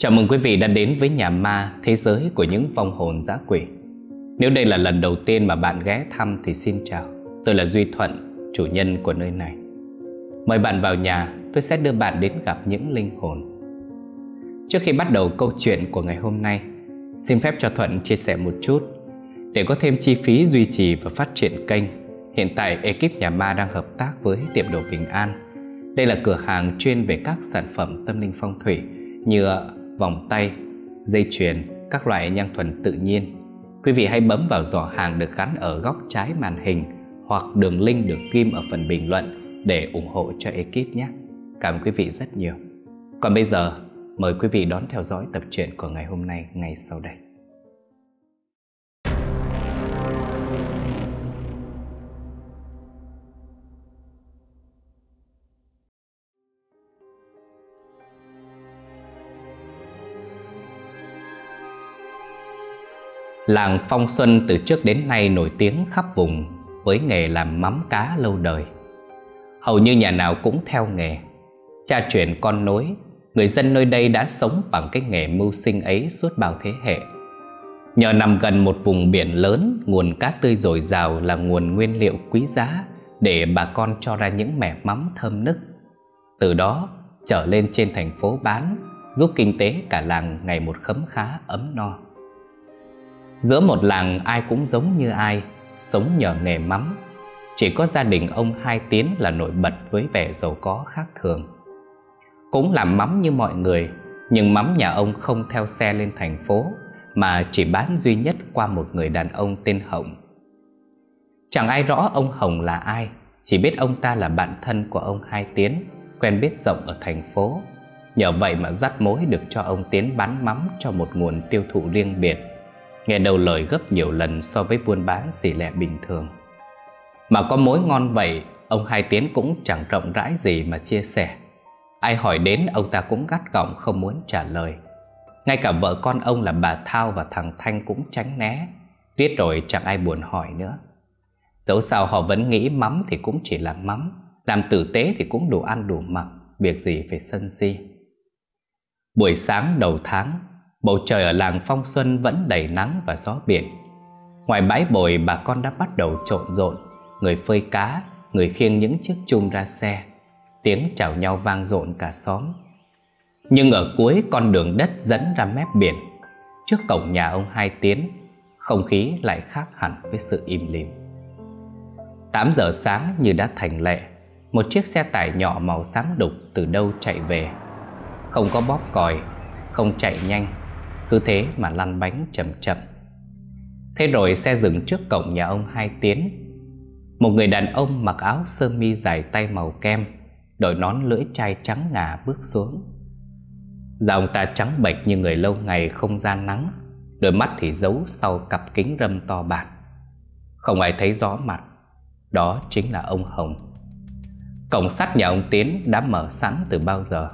Chào mừng quý vị đã đến với nhà ma, thế giới của những vong hồn dã quỷ. Nếu đây là lần đầu tiên mà bạn ghé thăm thì xin chào. Tôi là Duy Thuận, chủ nhân của nơi này. Mời bạn vào nhà, tôi sẽ đưa bạn đến gặp những linh hồn. Trước khi bắt đầu câu chuyện của ngày hôm nay, xin phép cho Thuận chia sẻ một chút. Để có thêm chi phí duy trì và phát triển kênh, hiện tại ekip nhà ma đang hợp tác với tiệm đồ Bình An. Đây là cửa hàng chuyên về các sản phẩm tâm linh phong thủy như vòng tay, dây chuyền, các loại nhang thuần tự nhiên. Quý vị hãy bấm vào giỏ hàng được gắn ở góc trái màn hình hoặc đường link được ghim ở phần bình luận để ủng hộ cho ekip nhé. Cảm ơn quý vị rất nhiều. Còn bây giờ, mời quý vị đón theo dõi tập truyện của ngày hôm nay ngay sau đây. Làng Phong Xuân từ trước đến nay nổi tiếng khắp vùng với nghề làm mắm cá lâu đời. Hầu như nhà nào cũng theo nghề, cha truyền con nối. Người dân nơi đây đã sống bằng cái nghề mưu sinh ấy suốt bao thế hệ. Nhờ nằm gần một vùng biển lớn, nguồn cá tươi dồi dào là nguồn nguyên liệu quý giá để bà con cho ra những mẻ mắm thơm nức. Từ đó trở lên trên thành phố bán, giúp kinh tế cả làng ngày một khấm khá ấm no. Giữa một làng ai cũng giống như ai, sống nhờ nghề mắm. Chỉ có gia đình ông Hai Tiến là nổi bật với vẻ giàu có khác thường. Cũng làm mắm như mọi người, nhưng mắm nhà ông không theo xe lên thành phố, mà chỉ bán duy nhất qua một người đàn ông tên Hồng. Chẳng ai rõ ông Hồng là ai, chỉ biết ông ta là bạn thân của ông Hai Tiến, quen biết rộng ở thành phố. Nhờ vậy mà dắt mối được cho ông Tiến bán mắm cho một nguồn tiêu thụ riêng biệt, nghe đầu lời gấp nhiều lần so với buôn bán xỉ lẻ bình thường. Mà có mối ngon vậy, ông Hai Tiến cũng chẳng rộng rãi gì mà chia sẻ. Ai hỏi đến ông ta cũng gắt gỏng không muốn trả lời. Ngay cả vợ con ông là bà Thao và thằng Thanh cũng tránh né, riết rồi chẳng ai buồn hỏi nữa. Dẫu sao họ vẫn nghĩ mắm thì cũng chỉ là mắm, làm tử tế thì cũng đủ ăn đủ mặc, việc gì phải sân si. Buổi sáng đầu tháng, bầu trời ở làng Phong Xuân vẫn đầy nắng và gió biển. Ngoài bãi bồi, bà con đã bắt đầu trộn rộn, người phơi cá, người khiêng những chiếc chum ra xe. Tiếng chào nhau vang dội cả xóm. Nhưng ở cuối con đường đất dẫn ra mép biển, trước cổng nhà ông Hai Tiến, không khí lại khác hẳn với sự im lìm. 8 giờ sáng như đã thành lệ, một chiếc xe tải nhỏ màu xám đục từ đâu chạy về. Không có bóp còi, không chạy nhanh, cứ thế mà lăn bánh chậm chậm. Thế rồi xe dừng trước cổng nhà ông Hai Tiến. Một người đàn ông mặc áo sơ mi dài tay màu kem, đội nón lưỡi chai trắng ngà bước xuống. Da ông ta trắng bệch như người lâu ngày không ra nắng, đôi mắt thì giấu sau cặp kính râm to bản. Không ai thấy rõ mặt, đó chính là ông Hồng. Cổng sắt nhà ông Tiến đã mở sẵn từ bao giờ.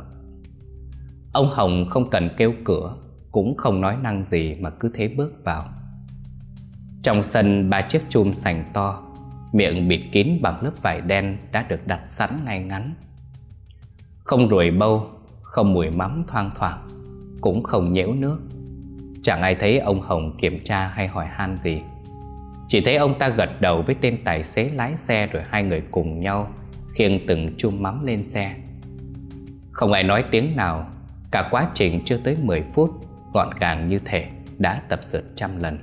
Ông Hồng không cần kêu cửa, cũng không nói năng gì mà cứ thế bước vào. Trong sân 3 chiếc chum sành to, miệng bịt kín bằng lớp vải đen đã được đặt sẵn ngay ngắn. Không ruồi bâu, không mùi mắm thoang thoảng, cũng không nhễu nước. Chẳng ai thấy ông Hồng kiểm tra hay hỏi han gì. Chỉ thấy ông ta gật đầu với tên tài xế lái xe, rồi hai người cùng nhau khiêng từng chum mắm lên xe. Không ai nói tiếng nào. Cả quá trình chưa tới 10 phút, gọn gàng như thể đã tập sượt trăm lần.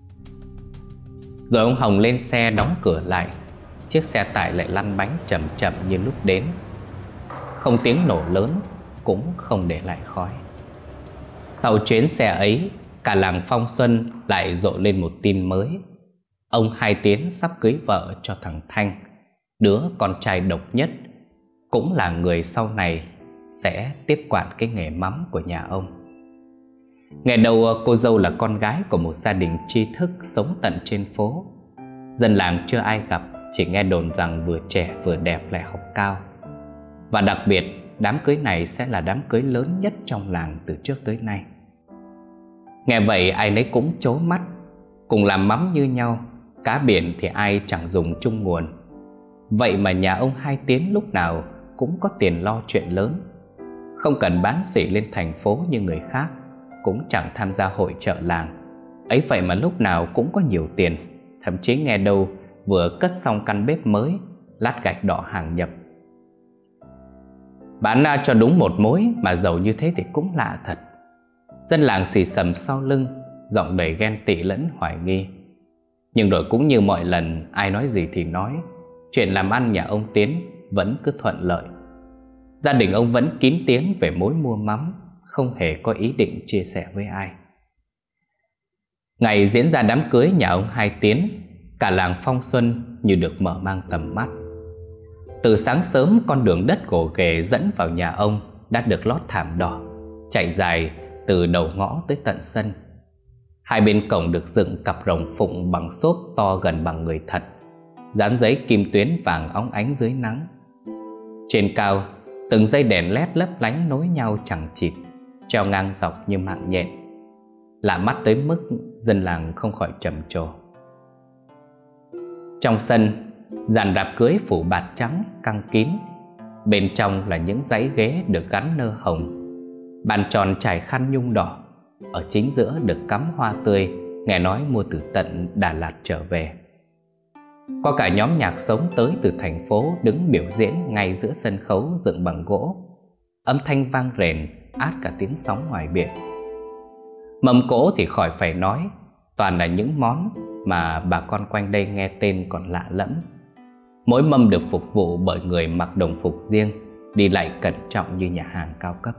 Rồi ông Hồng lên xe đóng cửa lại. Chiếc xe tải lại lăn bánh chậm chậm như lúc đến. Không tiếng nổ lớn, cũng không để lại khói. Sau chuyến xe ấy, cả làng Phong Xuân lại rộ lên một tin mới. Ông Hai Tiến sắp cưới vợ cho thằng Thanh, đứa con trai độc nhất, cũng là người sau này sẽ tiếp quản cái nghề mắm của nhà ông. Ngày đầu cô dâu là con gái của một gia đình tri thức sống tận trên phố. Dân làng chưa ai gặp, chỉ nghe đồn rằng vừa trẻ vừa đẹp lại học cao. Và đặc biệt, đám cưới này sẽ là đám cưới lớn nhất trong làng từ trước tới nay. Nghe vậy ai nấy cũng trố mắt. Cùng làm mắm như nhau, cá biển thì ai chẳng dùng chung nguồn. Vậy mà nhà ông Hai Tiến lúc nào cũng có tiền lo chuyện lớn. Không cần bán xỉ lên thành phố như người khác, cũng chẳng tham gia hội chợ làng. Ấy vậy mà lúc nào cũng có nhiều tiền. Thậm chí nghe đâu vừa cất xong căn bếp mới, lát gạch đỏ hàng nhập. Bán cho đúng một mối mà giàu như thế thì cũng lạ thật. Dân làng xì xầm sau lưng, giọng đầy ghen tị lẫn hoài nghi. Nhưng rồi cũng như mọi lần, ai nói gì thì nói, chuyện làm ăn nhà ông Tiến vẫn cứ thuận lợi. Gia đình ông vẫn kín tiếng về mối mua mắm, không hề có ý định chia sẻ với ai. Ngày diễn ra đám cưới nhà ông Hai Tiến, cả làng Phong Xuân như được mở mang tầm mắt. Từ sáng sớm, con đường đất gồ ghề dẫn vào nhà ông đã được lót thảm đỏ, chạy dài từ đầu ngõ tới tận sân. Hai bên cổng được dựng cặp rồng phụng bằng xốp to gần bằng người thật, dán giấy kim tuyến vàng óng ánh dưới nắng. Trên cao, từng dây đèn led lấp lánh nối nhau chằng chịt, treo ngang dọc như mạng nhện, lạ mắt tới mức dân làng không khỏi trầm trồ. Trong sân, dàn rạp cưới phủ bạt trắng căng kín. Bên trong là những dãy ghế được gắn nơ hồng, bàn tròn trải khăn nhung đỏ. Ở chính giữa được cắm hoa tươi, nghe nói mua từ tận Đà Lạt trở về. Có cả nhóm nhạc sống tới từ thành phố đứng biểu diễn ngay giữa sân khấu dựng bằng gỗ. Âm thanh vang rền át cả tiếng sóng ngoài biển. Mâm cỗ thì khỏi phải nói, toàn là những món mà bà con quanh đây nghe tên còn lạ lẫm. Mỗi mâm được phục vụ bởi người mặc đồng phục riêng, đi lại cẩn trọng như nhà hàng cao cấp.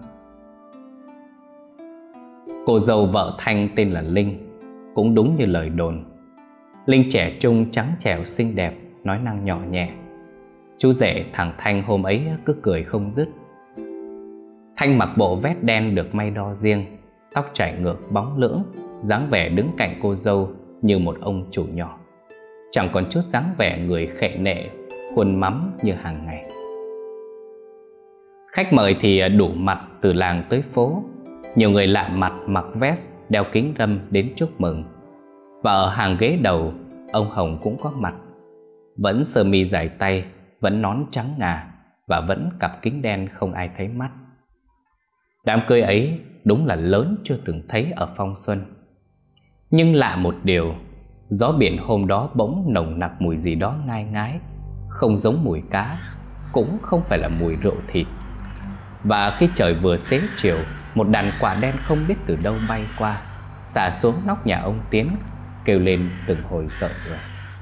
Cô dâu vợ Thanh tên là Linh, cũng đúng như lời đồn. Linh trẻ trung trắng trẻo xinh đẹp, nói năng nhỏ nhẹ. Chú rể thằng Thanh hôm ấy cứ cười không dứt. Thanh mặc bộ vest đen được may đo riêng, tóc chảy ngược bóng lưỡng, dáng vẻ đứng cạnh cô dâu như một ông chủ nhỏ, chẳng còn chút dáng vẻ người khệ nệ, khuôn mắm như hàng ngày. Khách mời thì đủ mặt từ làng tới phố. Nhiều người lạ mặt mặc vest, đeo kính râm đến chúc mừng. Và ở hàng ghế đầu, ông Hồng cũng có mặt. Vẫn sơ mi dài tay, vẫn nón trắng ngà, và vẫn cặp kính đen không ai thấy mắt. Đám cưới ấy đúng là lớn chưa từng thấy ở Phong Xuân. Nhưng lạ một điều, gió biển hôm đó bỗng nồng nặc mùi gì đó ngai ngái, không giống mùi cá, cũng không phải là mùi rượu thịt. Và khi trời vừa xế chiều, một đàn quạ đen không biết từ đâu bay qua, xà xuống nóc nhà ông Tiến, kêu lên từng hồi sợ người.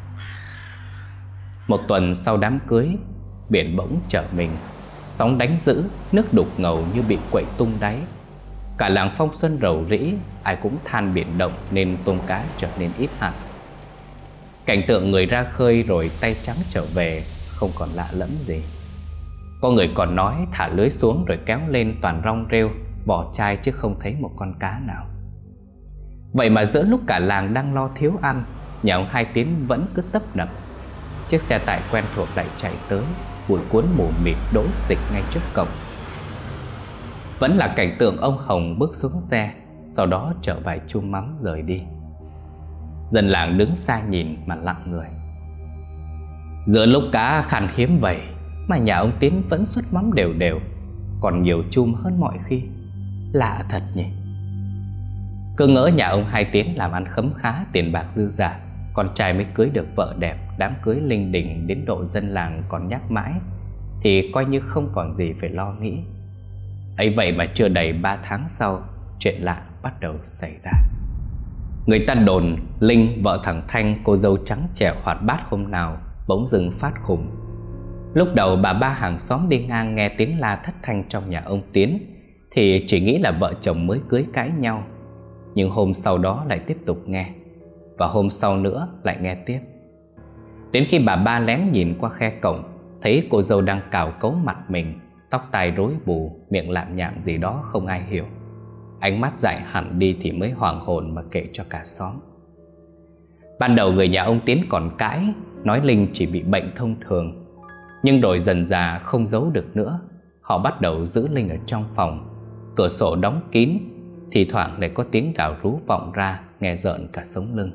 Một tuần sau đám cưới, biển bỗng trở mình, sóng đánh dữ, nước đục ngầu như bị quậy tung đáy. Cả làng Phong Xuân rầu rĩ, ai cũng than biển động nên tôm cá trở nên ít hẳn. Cảnh tượng người ra khơi rồi tay trắng trở về không còn lạ lẫm gì. Có người còn nói thả lưới xuống rồi kéo lên toàn rong rêu, vỏ chai chứ không thấy một con cá nào. Vậy mà giữa lúc cả làng đang lo thiếu ăn, nhà ông Hai Tiến vẫn cứ tấp nập. Chiếc xe tải quen thuộc lại chạy tới, bụi cuốn mù mịt đỗ xịch ngay trước cổng. Vẫn là cảnh tượng ông Hồng bước xuống xe, sau đó chở vài chum mắm rời đi. Dân làng đứng xa nhìn mà lặng người. Giữa lúc cá khan hiếm vậy mà nhà ông Tiến vẫn xuất mắm đều đều, còn nhiều chum hơn mọi khi. Lạ thật nhỉ. Cứ ngỡ nhà ông Hai Tiến làm ăn khấm khá, tiền bạc dư dả, con trai mới cưới được vợ đẹp, đám cưới linh đình đến độ dân làng còn nhắc mãi, thì coi như không còn gì phải lo nghĩ. Ấy vậy mà chưa đầy 3 tháng sau, chuyện lạ bắt đầu xảy ra. Người ta đồn Linh, vợ thằng Thanh, cô dâu trắng trẻo hoạt bát hôm nào bỗng dưng phát khùng. Lúc đầu bà ba hàng xóm đi ngang nghe tiếng la thất thanh trong nhà ông Tiến thì chỉ nghĩ là vợ chồng mới cưới cãi nhau. Nhưng hôm sau đó lại tiếp tục nghe, và hôm sau nữa lại nghe tiếp. Đến khi bà ba lén nhìn qua khe cổng, thấy cô dâu đang cào cấu mặt mình, tóc tai rối bù, miệng lạm nhảm gì đó không ai hiểu. Ánh mắt dại hẳn đi thì mới hoảng hồn mà kể cho cả xóm. Ban đầu người nhà ông Tiến còn cãi, nói Linh chỉ bị bệnh thông thường. Nhưng rồi dần dà không giấu được nữa, họ bắt đầu giữ Linh ở trong phòng, cửa sổ đóng kín, thì thoảng lại có tiếng gào rú vọng ra, nghe rợn cả sống lưng.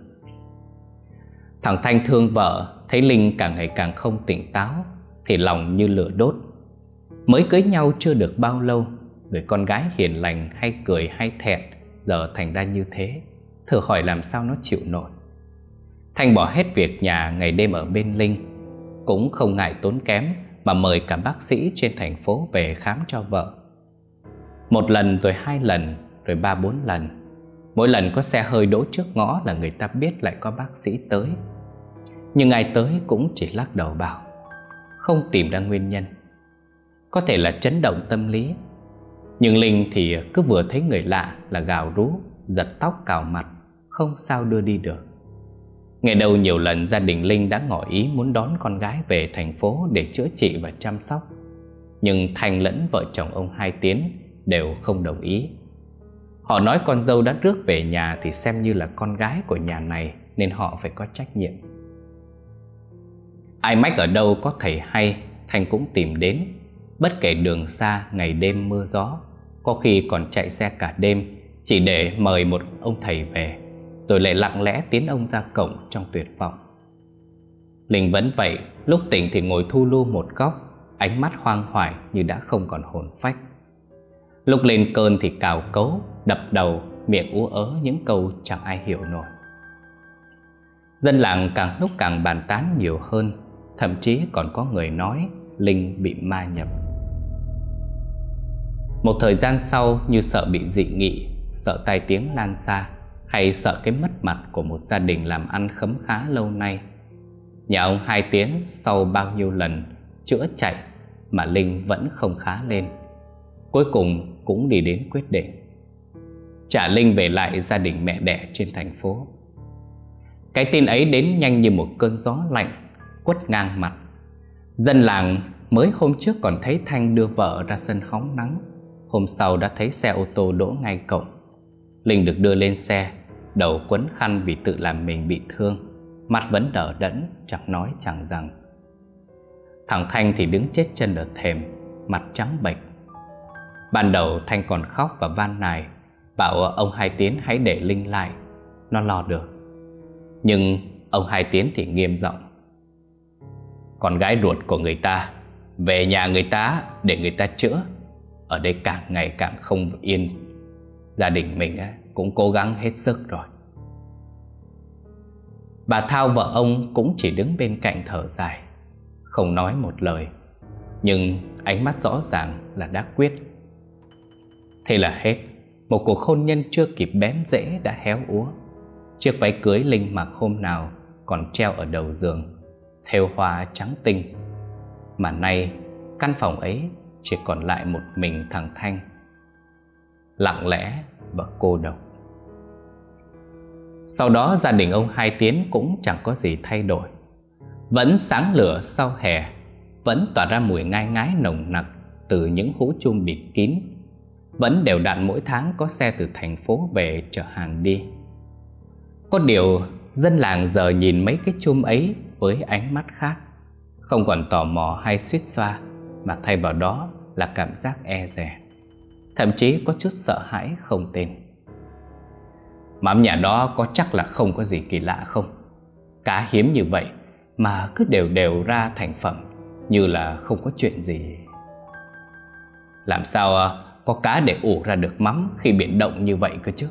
Thằng Thanh thương vợ, thấy Linh càng ngày càng không tỉnh táo thì lòng như lửa đốt. Mới cưới nhau chưa được bao lâu Người con gái hiền lành, hay cười hay thẹn, giờ thành ra như thế. Thử hỏi làm sao nó chịu nổi. Thanh bỏ hết việc nhà ngày đêm ở bên Linh, cũng không ngại tốn kém mà mời cả bác sĩ trên thành phố về khám cho vợ. Một lần rồi 2 lần, rồi 3-4 lần. Mỗi lần có xe hơi đỗ trước ngõ là người ta biết lại có bác sĩ tới. Nhưng ai tới cũng chỉ lắc đầu bảo không tìm ra nguyên nhân. Có thể là chấn động tâm lý. Nhưng Linh thì cứ vừa thấy người lạ là gào rú, giật tóc cào mặt, không sao đưa đi được. Ngày đầu nhiều lần gia đình Linh đã ngỏ ý muốn đón con gái về thành phố để chữa trị và chăm sóc. Nhưng Thanh lẫn vợ chồng ông Hai Tiến đều không đồng ý. Họ nói con dâu đã rước về nhà thì xem như là con gái của nhà này, nên họ phải có trách nhiệm. Ai mách ở đâu có thầy hay, Thanh cũng tìm đến. Bất kể đường xa, ngày đêm mưa gió, có khi còn chạy xe cả đêm chỉ để mời một ông thầy về, rồi lại lặng lẽ tiến ông ra cổng trong tuyệt vọng. Linh vẫn vậy, lúc tỉnh thì ngồi thu lu một góc, ánh mắt hoang hoài như đã không còn hồn phách. Lúc lên cơn thì cào cấu, đập đầu, miệng ú ớ những câu chẳng ai hiểu nổi. Dân làng càng lúc càng bàn tán nhiều hơn, thậm chí còn có người nói Linh bị ma nhập. Một thời gian sau, như sợ bị dị nghị, sợ tai tiếng lan xa, hay sợ cái mất mặt của một gia đình làm ăn khấm khá lâu nay, nhà ông Hai Tiến sau bao nhiêu lần chữa chạy mà Linh vẫn không khá lên. Cuối cùng cũng đi đến quyết định trả Linh về lại gia đình mẹ đẻ trên thành phố. Cái tin ấy đến nhanh như một cơn gió lạnh quất ngang mặt. Dân làng mới hôm trước còn thấy Thanh đưa vợ ra sân hóng nắng, hôm sau đã thấy xe ô tô đỗ ngay cổng. Linh được đưa lên xe, đầu quấn khăn vì tự làm mình bị thương, mặt vẫn đờ đẫn, chẳng nói chẳng rằng. Thằng Thanh thì đứng chết chân ở thềm, mặt trắng bệch. Ban đầu Thanh còn khóc và van nài, bảo ông Hai Tiến hãy để Linh lại, nó lo được. Nhưng ông Hai Tiến thì nghiêm giọng: con gái ruột của người ta, về nhà người ta để người ta chữa. Ở đây càng ngày càng không yên. Gia đình mình cũng cố gắng hết sức rồi. Bà Thao vợ ông cũng chỉ đứng bên cạnh thở dài, không nói một lời, nhưng ánh mắt rõ ràng là đã quyết. Thế là hết. Một cuộc hôn nhân chưa kịp bén rễ đã héo úa. Chiếc váy cưới Linh mặc hôm nào còn treo ở đầu giường, thêu hoa trắng tinh. Mà nay căn phòng ấy chỉ còn lại một mình thằng Thanh, lặng lẽ và cô độc. Sau đó gia đình ông Hai Tiến cũng chẳng có gì thay đổi. Vẫn sáng lửa sau hè, vẫn tỏa ra mùi ngai ngái nồng nặc từ những hũ chum bịt kín. Vẫn đều đặn mỗi tháng có xe từ thành phố về chở hàng đi. Có điều dân làng giờ nhìn mấy cái chum ấy với ánh mắt khác, không còn tò mò hay suýt xoa, mà thay vào đó là cảm giác e dè, thậm chí có chút sợ hãi không tên. Mắm nhà đó có chắc là không có gì kỳ lạ không? Cá hiếm như vậy mà cứ đều đều ra thành phẩm như là không có chuyện gì. Làm sao có cá để ủ ra được mắm khi biển động như vậy cơ chứ?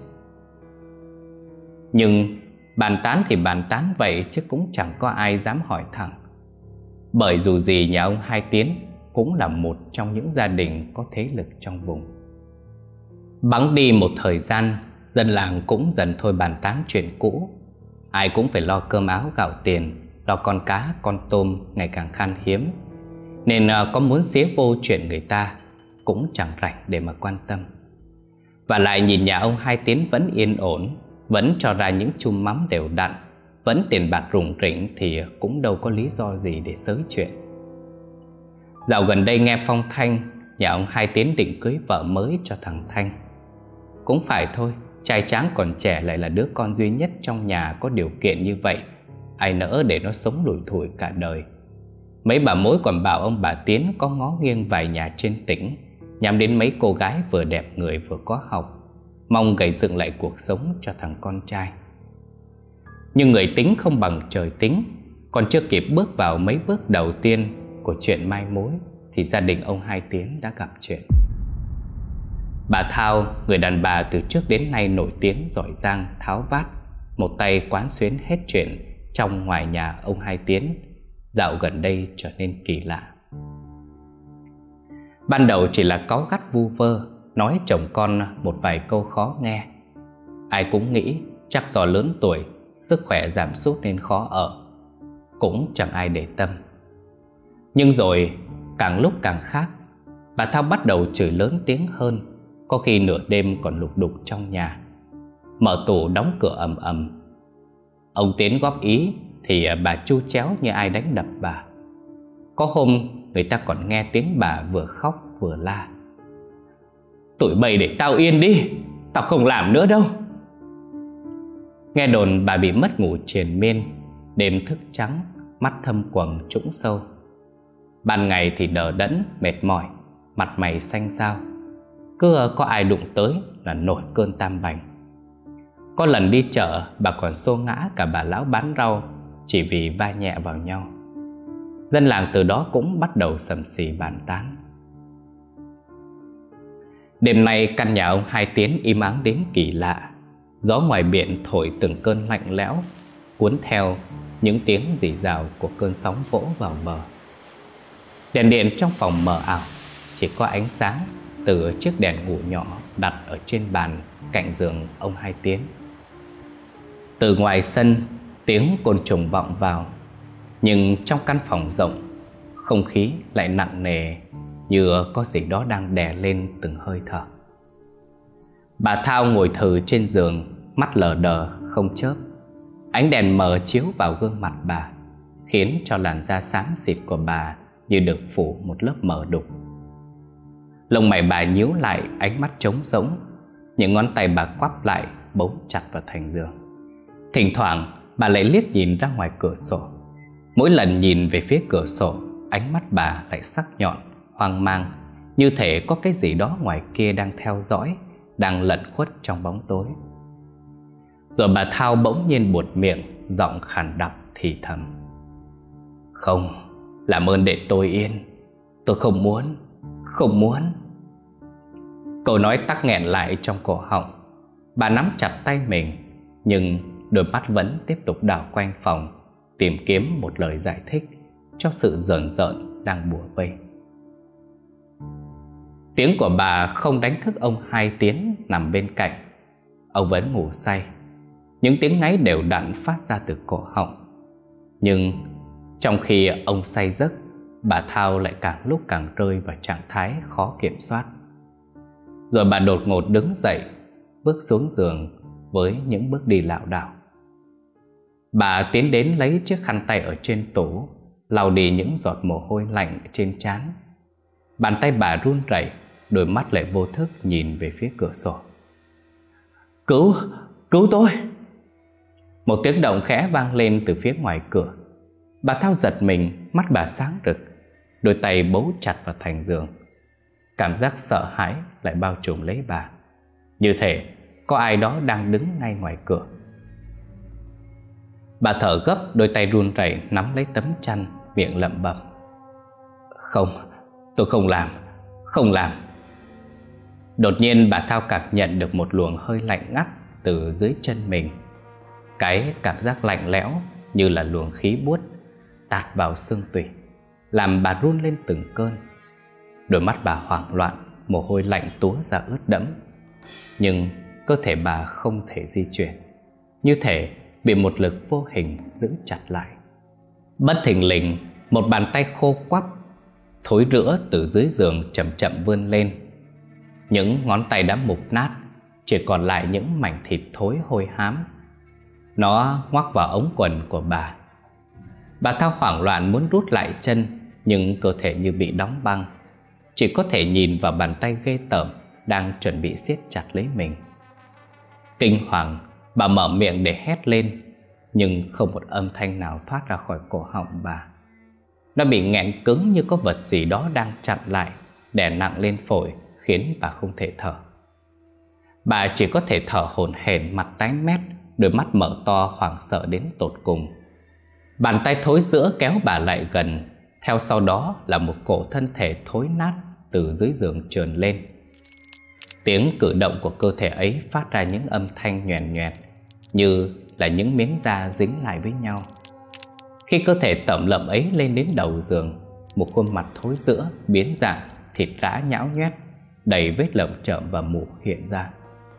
Nhưng bàn tán thì bàn tán vậy chứ cũng chẳng có ai dám hỏi thẳng. Bởi dù gì nhà ông Hai Tiến cũng là một trong những gia đình có thế lực trong vùng. Bẵng đi một thời gian, dân làng cũng dần thôi bàn tán chuyện cũ. Ai cũng phải lo cơm áo gạo tiền, lo con cá, con tôm ngày càng khan hiếm, nên có muốn xía vô chuyện người ta cũng chẳng rảnh để mà quan tâm. Và lại nhìn nhà ông Hai Tiến vẫn yên ổn, vẫn cho ra những chum mắm đều đặn, vẫn tiền bạc rủng rỉnh, thì cũng đâu có lý do gì để xới chuyện. Dạo gần đây nghe phong thanh nhà ông Hai Tiến định cưới vợ mới cho thằng Thanh. Cũng phải thôi, trai tráng còn trẻ lại là đứa con duy nhất trong nhà có điều kiện như vậy, ai nỡ để nó sống lủi thủi cả đời. Mấy bà mối còn bảo ông bà Tiến có ngó nghiêng vài nhà trên tỉnh, nhắm đến mấy cô gái vừa đẹp người vừa có học, mong gầy dựng lại cuộc sống cho thằng con trai. Nhưng người tính không bằng trời tính, còn chưa kịp bước vào mấy bước đầu tiên của chuyện mai mối thì gia đình ông Hai Tiến đã gặp chuyện. Bà Thao, người đàn bà từ trước đến nay nổi tiếng giỏi giang tháo vát, một tay quán xuyến hết chuyện trong ngoài nhà ông Hai Tiến, dạo gần đây trở nên kỳ lạ. Ban đầu chỉ là cáu gắt vu vơ, nói chồng con một vài câu khó nghe. Ai cũng nghĩ chắc do lớn tuổi, sức khỏe giảm sút nên khó ở, cũng chẳng ai để tâm. Nhưng rồi càng lúc càng khác, bà Thao bắt đầu chửi lớn tiếng hơn, có khi nửa đêm còn lục đục trong nhà, mở tủ đóng cửa ầm ầm. Ông Tiến góp ý thì bà chu chéo như ai đánh đập bà. Có hôm người ta còn nghe tiếng bà vừa khóc vừa la: "Tụi bay để tao yên đi, tao không làm nữa đâu." Nghe đồn bà bị mất ngủ triền miên, đêm thức trắng, mắt thâm quầng trũng sâu. Ban ngày thì đờ đẫn, mệt mỏi, mặt mày xanh xao, cứ có ai đụng tới là nổi cơn tam bành. Có lần đi chợ, bà còn xô ngã cả bà lão bán rau chỉ vì va nhẹ vào nhau. Dân làng từ đó cũng bắt đầu sầm xì bàn tán. Đêm nay căn nhà ông Hai Tiến im ắng đến kỳ lạ. Gió ngoài biển thổi từng cơn lạnh lẽo, cuốn theo những tiếng rì rào của cơn sóng vỗ vào bờ. Đèn điện trong phòng mờ ảo, chỉ có ánh sáng từ chiếc đèn ngủ nhỏ đặt ở trên bàn cạnh giường ông Hai Tiến. Từ ngoài sân, tiếng côn trùng vọng vào, nhưng trong căn phòng rộng, không khí lại nặng nề như có gì đó đang đè lên từng hơi thở. Bà Thao ngồi thừ trên giường, mắt lờ đờ không chớp. Ánh đèn mờ chiếu vào gương mặt bà, khiến cho làn da xám xịt của bà như được phủ một lớp mờ đục. Lông mày bà nhíu lại, ánh mắt trống rỗng, những ngón tay bà quắp lại bấu chặt vào thành giường. Thỉnh thoảng bà lại liếc nhìn ra ngoài cửa sổ. Mỗi lần nhìn về phía cửa sổ, ánh mắt bà lại sắc nhọn, hoang mang, như thể có cái gì đó ngoài kia đang theo dõi, đang lẩn khuất trong bóng tối. Rồi bà Thao bỗng nhiên buột miệng, giọng khàn đặc thì thầm: "Không, làm ơn để tôi yên, tôi không muốn, không muốn." Câu nói tắc nghẹn lại trong cổ họng. Bà nắm chặt tay mình, nhưng đôi mắt vẫn tiếp tục đảo quanh phòng, tìm kiếm một lời giải thích cho sự rờn rợn đang bủa vây. Tiếng của bà không đánh thức ông Hai Tiến nằm bên cạnh. Ông vẫn ngủ say. Những tiếng ngáy đều đặn phát ra từ cổ họng. Nhưng trong khi ông say giấc, bà Thao lại càng lúc càng rơi vào trạng thái khó kiểm soát. Rồi bà đột ngột đứng dậy, bước xuống giường với những bước đi lảo đảo. Bà tiến đến lấy chiếc khăn tay ở trên tủ, lau đi những giọt mồ hôi lạnh trên trán. Bàn tay bà run rẩy, đôi mắt lại vô thức nhìn về phía cửa sổ. Cứu, cứu tôi!" Một tiếng động khẽ vang lên từ phía ngoài cửa. Bà Thao giật mình, mắt bà sáng rực, đôi tay bấu chặt vào thành giường. Cảm giác sợ hãi lại bao trùm lấy bà, như thể có ai đó đang đứng ngay ngoài cửa. Bà thở gấp, đôi tay run rẩy nắm lấy tấm chăn, miệng lẩm bẩm: "Không, tôi không làm, không làm." Đột nhiên bà Thao cảm nhận được một luồng hơi lạnh ngắt từ dưới chân mình. Cái cảm giác lạnh lẽo như là luồng khí buốt tạt vào xương tủy, làm bà run lên từng cơn. Đôi mắt bà hoảng loạn, mồ hôi lạnh túa ra ướt đẫm. Nhưng cơ thể bà không thể di chuyển, như thể bị một lực vô hình giữ chặt lại. Bất thình lình, một bàn tay khô quắp, thối rữa từ dưới giường chậm chậm vươn lên. Những ngón tay đã mục nát, chỉ còn lại những mảnh thịt thối hôi hám. Nó ngoắc vào ống quần của bà. Bà Thao hoảng loạn muốn rút lại chân, nhưng cơ thể như bị đóng băng, chỉ có thể nhìn vào bàn tay ghê tởm đang chuẩn bị siết chặt lấy mình. Kinh hoàng, bà mở miệng để hét lên, nhưng không một âm thanh nào thoát ra khỏi cổ họng bà. Nó bị nghẹn cứng như có vật gì đó đang chặn lại, đè nặng lên phổi, khiến bà không thể thở. Bà chỉ có thể thở hổn hển, mặt tái mét, đôi mắt mở to hoảng sợ đến tột cùng. Bàn tay thối rữa kéo bà lại gần, theo sau đó là một cổ thân thể thối nát từ dưới giường trườn lên. Tiếng cử động của cơ thể ấy phát ra những âm thanh nhoẻn nhoẹt, như là những miếng da dính lại với nhau. Khi cơ thể tẩm lợm ấy lên đến đầu giường, một khuôn mặt thối rữa, biến dạng, thịt rã nhão nhoét, đầy vết lởm chởm và mủ hiện ra.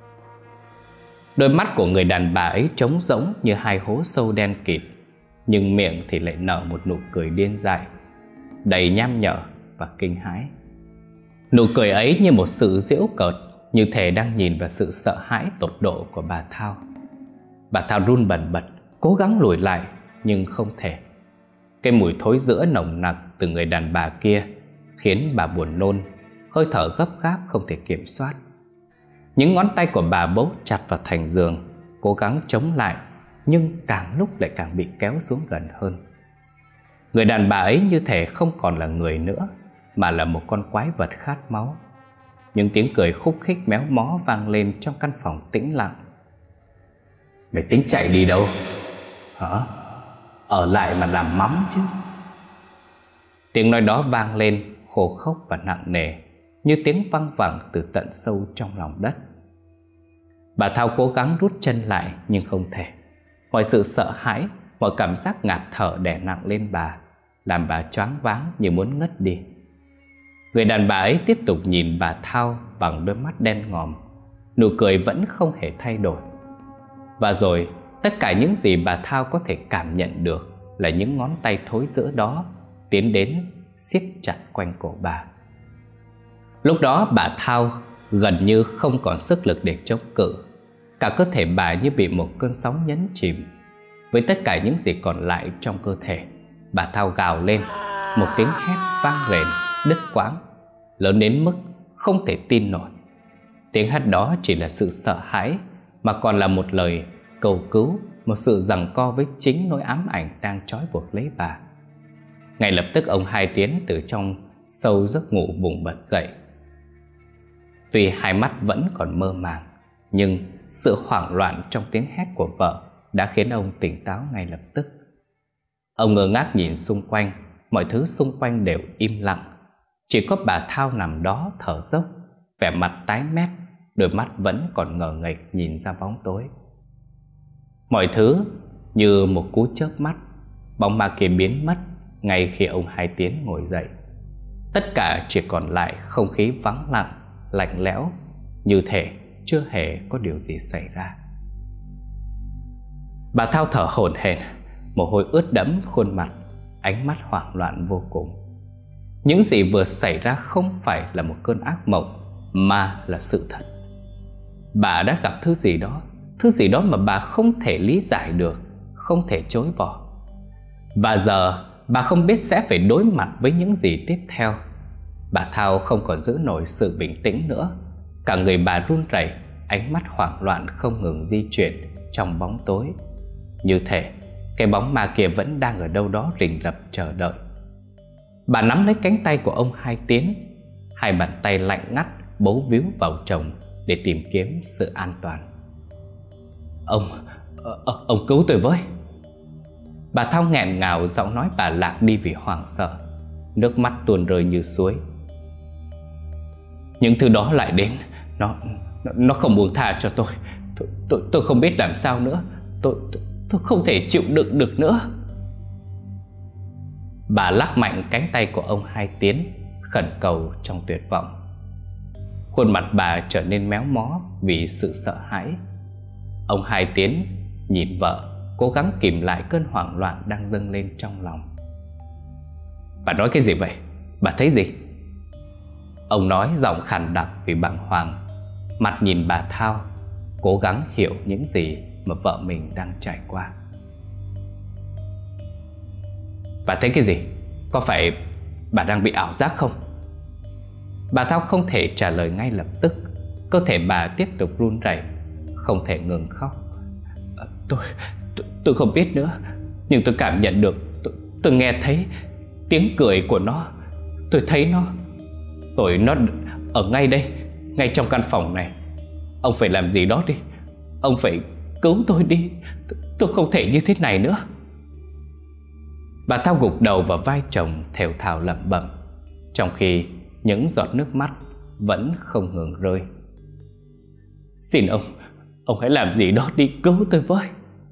Đôi mắt của người đàn bà ấy trống rỗng như hai hố sâu đen kịt, nhưng miệng thì lại nở một nụ cười điên dại, đầy nham nhở và kinh hãi. Nụ cười ấy như một sự giễu cợt, như thể đang nhìn vào sự sợ hãi tột độ của bà Thao. Bà Thao run bần bật, cố gắng lùi lại nhưng không thể. Cái mùi thối rữa nồng nặc từ người đàn bà kia khiến bà buồn nôn, hơi thở gấp gáp không thể kiểm soát. Những ngón tay của bà bấu chặt vào thành giường, cố gắng chống lại, nhưng càng lúc lại càng bị kéo xuống gần hơn. Người đàn bà ấy như thể không còn là người nữa, mà là một con quái vật khát máu. Những tiếng cười khúc khích méo mó vang lên trong căn phòng tĩnh lặng. Mày tính chạy đi đâu? Hả? Ở lại mà làm mắm chứ. Tiếng nói đó vang lên khô khốc và nặng nề, như tiếng văng vẳng từ tận sâu trong lòng đất. Bà Thao cố gắng rút chân lại nhưng không thể. Mọi sự sợ hãi, mọi cảm giác ngạt thở đè nặng lên bà, làm bà choáng váng như muốn ngất đi. Người đàn bà ấy tiếp tục nhìn bà Thao bằng đôi mắt đen ngòm, nụ cười vẫn không hề thay đổi. Và rồi tất cả những gì bà Thao có thể cảm nhận được là những ngón tay thối rữa đó tiến đến siết chặt quanh cổ bà. Lúc đó bà Thao gần như không còn sức lực để chống cự. Cả cơ thể bà như bị một cơn sóng nhấn chìm. Với tất cả những gì còn lại trong cơ thể, bà Thao gào lên, một tiếng hét vang rền, đứt quãng, lớn đến mức không thể tin nổi. Tiếng hét đó chỉ là sự sợ hãi, mà còn là một lời cầu cứu, một sự giằng co với chính nỗi ám ảnh đang trói buộc lấy bà. Ngay lập tức ông Hai Tiến từ trong sâu giấc ngủ vùng bật dậy. Tuy hai mắt vẫn còn mơ màng, nhưng sự hoảng loạn trong tiếng hét của vợ đã khiến ông tỉnh táo ngay lập tức. Ông ngơ ngác nhìn xung quanh, mọi thứ xung quanh đều im lặng. Chỉ có bà Thao nằm đó thở dốc, vẻ mặt tái mét, đôi mắt vẫn còn ngờ nghệch nhìn ra bóng tối. Mọi thứ như một cú chớp mắt, bóng ma kia biến mất ngay khi ông Hai Tiến ngồi dậy. Tất cả chỉ còn lại không khí vắng lặng, lạnh lẽo, như thể chưa hề có điều gì xảy ra. Bà Thao thở hổn hển, mồ hôi ướt đẫm khuôn mặt, ánh mắt hoảng loạn vô cùng. Những gì vừa xảy ra không phải là một cơn ác mộng, mà là sự thật. Bà đã gặp thứ gì đó mà bà không thể lý giải được, không thể chối bỏ. Và giờ bà không biết sẽ phải đối mặt với những gì tiếp theo. Bà Thao không còn giữ nổi sự bình tĩnh nữa. Cả người bà run rẩy, ánh mắt hoảng loạn không ngừng di chuyển trong bóng tối, như thể cái bóng ma kia vẫn đang ở đâu đó rình rập chờ đợi. Bà nắm lấy cánh tay của ông Hai Tiến, hai bàn tay lạnh ngắt bấu víu vào chồng để tìm kiếm sự an toàn. Ông cứu tôi với. Bà Thao nghẹn ngào, giọng nói bà lạc đi vì hoảng sợ, nước mắt tuôn rơi như suối. Những thứ đó lại đến, nó không buông tha cho tôi. Tôi không biết làm sao nữa. Tôi không thể chịu đựng được nữa. Bà lắc mạnh cánh tay của ông Hai Tiến, khẩn cầu trong tuyệt vọng. Khuôn mặt bà trở nên méo mó vì sự sợ hãi. Ông Hai Tiến nhìn vợ, cố gắng kìm lại cơn hoảng loạn đang dâng lên trong lòng. Bà nói cái gì vậy? Bà thấy gì? Ông nói giọng khàn đặc vì bàng hoàng, mặt nhìn bà Thao, cố gắng hiểu những gì mà vợ mình đang trải qua. Bà thấy cái gì? Có phải bà đang bị ảo giác không? Bà Thao không thể trả lời ngay lập tức. Cơ thể bà tiếp tục run rẩy, không thể ngừng khóc. Tôi không biết nữa, nhưng tôi cảm nhận được, tôi nghe thấy tiếng cười của nó. Tôi thấy nó, rồi nó ở ngay đây, ngay trong căn phòng này. Ông phải làm gì đó đi, ông phải cứu tôi đi. Tôi không thể như thế này nữa. Bà Thao gục đầu vào vai chồng, thều thào lẩm bẩm, trong khi những giọt nước mắt vẫn không ngừng rơi. Xin ông hãy làm gì đó đi cứu tôi với.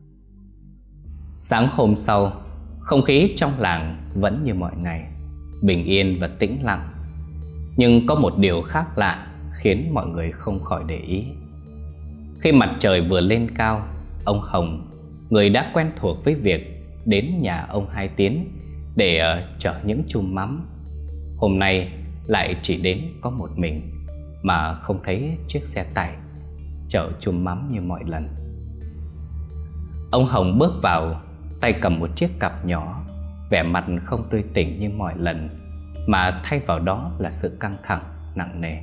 Sáng hôm sau, không khí trong làng vẫn như mọi ngày, bình yên và tĩnh lặng. Nhưng có một điều khác lạ khiến mọi người không khỏi để ý. Khi mặt trời vừa lên cao, ông Hồng, người đã quen thuộc với việc đến nhà ông Hai Tiến để chở những chum mắm, hôm nay lại chỉ đến có một mình, mà không thấy chiếc xe tải chở chum mắm như mọi lần. Ông Hồng bước vào, tay cầm một chiếc cặp nhỏ, vẻ mặt không tươi tỉnh như mọi lần, mà thay vào đó là sự căng thẳng, nặng nề.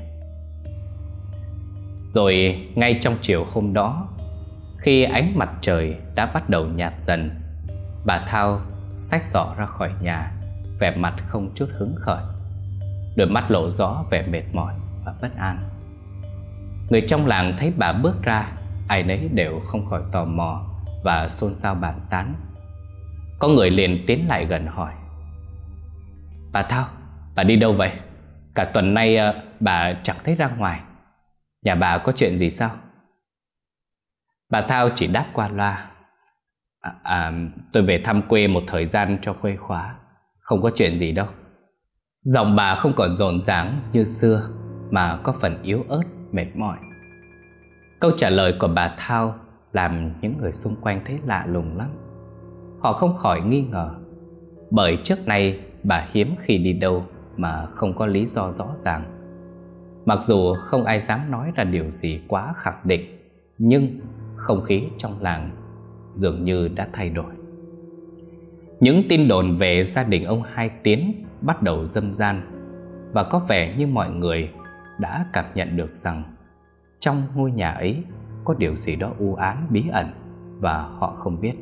Rồi ngay trong chiều hôm đó, khi ánh mặt trời đã bắt đầu nhạt dần, bà Thao xách giỏ ra khỏi nhà, vẻ mặt không chút hứng khởi, đôi mắt lộ rõ vẻ mệt mỏi và bất an. Người trong làng thấy bà bước ra, ai nấy đều không khỏi tò mò và xôn xao bàn tán. Có người liền tiến lại gần hỏi: "Bà Thao, bà đi đâu vậy? Cả tuần nay bà chẳng thấy ra ngoài. Nhà bà có chuyện gì sao?" Bà Thao chỉ đáp qua loa: Tôi về thăm quê một thời gian cho khuây khóa, không có chuyện gì đâu." Giọng bà không còn rộn ràng như xưa, mà có phần yếu ớt, mệt mỏi. Câu trả lời của bà Thao làm những người xung quanh thấy lạ lùng lắm. Họ không khỏi nghi ngờ, bởi trước nay bà hiếm khi đi đâu mà không có lý do rõ ràng. Mặc dù không ai dám nói ra điều gì quá khẳng định, nhưng không khí trong làng dường như đã thay đổi. Những tin đồn về gia đình ông Hai Tiến bắt đầu râm ran, và có vẻ như mọi người đã cảm nhận được rằng trong ngôi nhà ấy có điều gì đó u ám bí ẩn và họ không biết.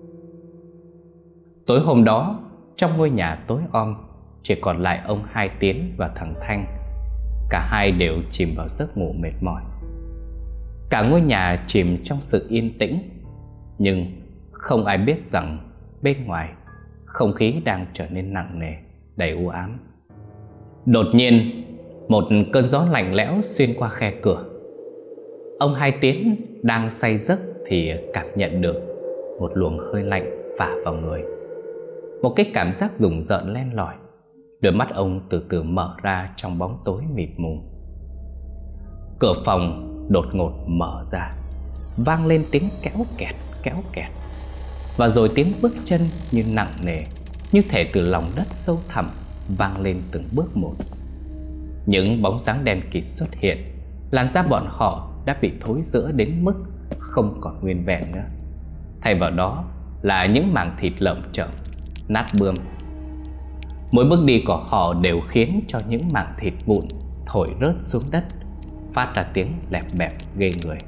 Tối hôm đó, trong ngôi nhà tối om, chỉ còn lại ông Hai Tiến và thằng Thanh. Cả hai đều chìm vào giấc ngủ mệt mỏi. Cả ngôi nhà chìm trong sự yên tĩnh, nhưng không ai biết rằng bên ngoài không khí đang trở nên nặng nề, đầy u ám. Đột nhiên, một cơn gió lạnh lẽo xuyên qua khe cửa. Ông Hai Tiến đang say giấc thì cảm nhận được một luồng hơi lạnh phả vào người. Một cái cảm giác rùng rợn len lỏi. Đôi mắt ông từ từ mở ra trong bóng tối mịt mù. Cửa phòng đột ngột mở ra, vang lên tiếng kéo kẹt. Và rồi tiếng bước chân như nặng nề, như thể từ lòng đất sâu thẳm vang lên từng bước một. Những bóng dáng đen kịt xuất hiện. Làn da bọn họ đã bị thối rữa đến mức không còn nguyên vẹn nữa. Thay vào đó là những mảng thịt lởm chởm, nát bươm. Mỗi bước đi của họ đều khiến cho những mảng thịt vụn thổi rớt xuống đất, phát ra tiếng lẹp bẹp ghê người.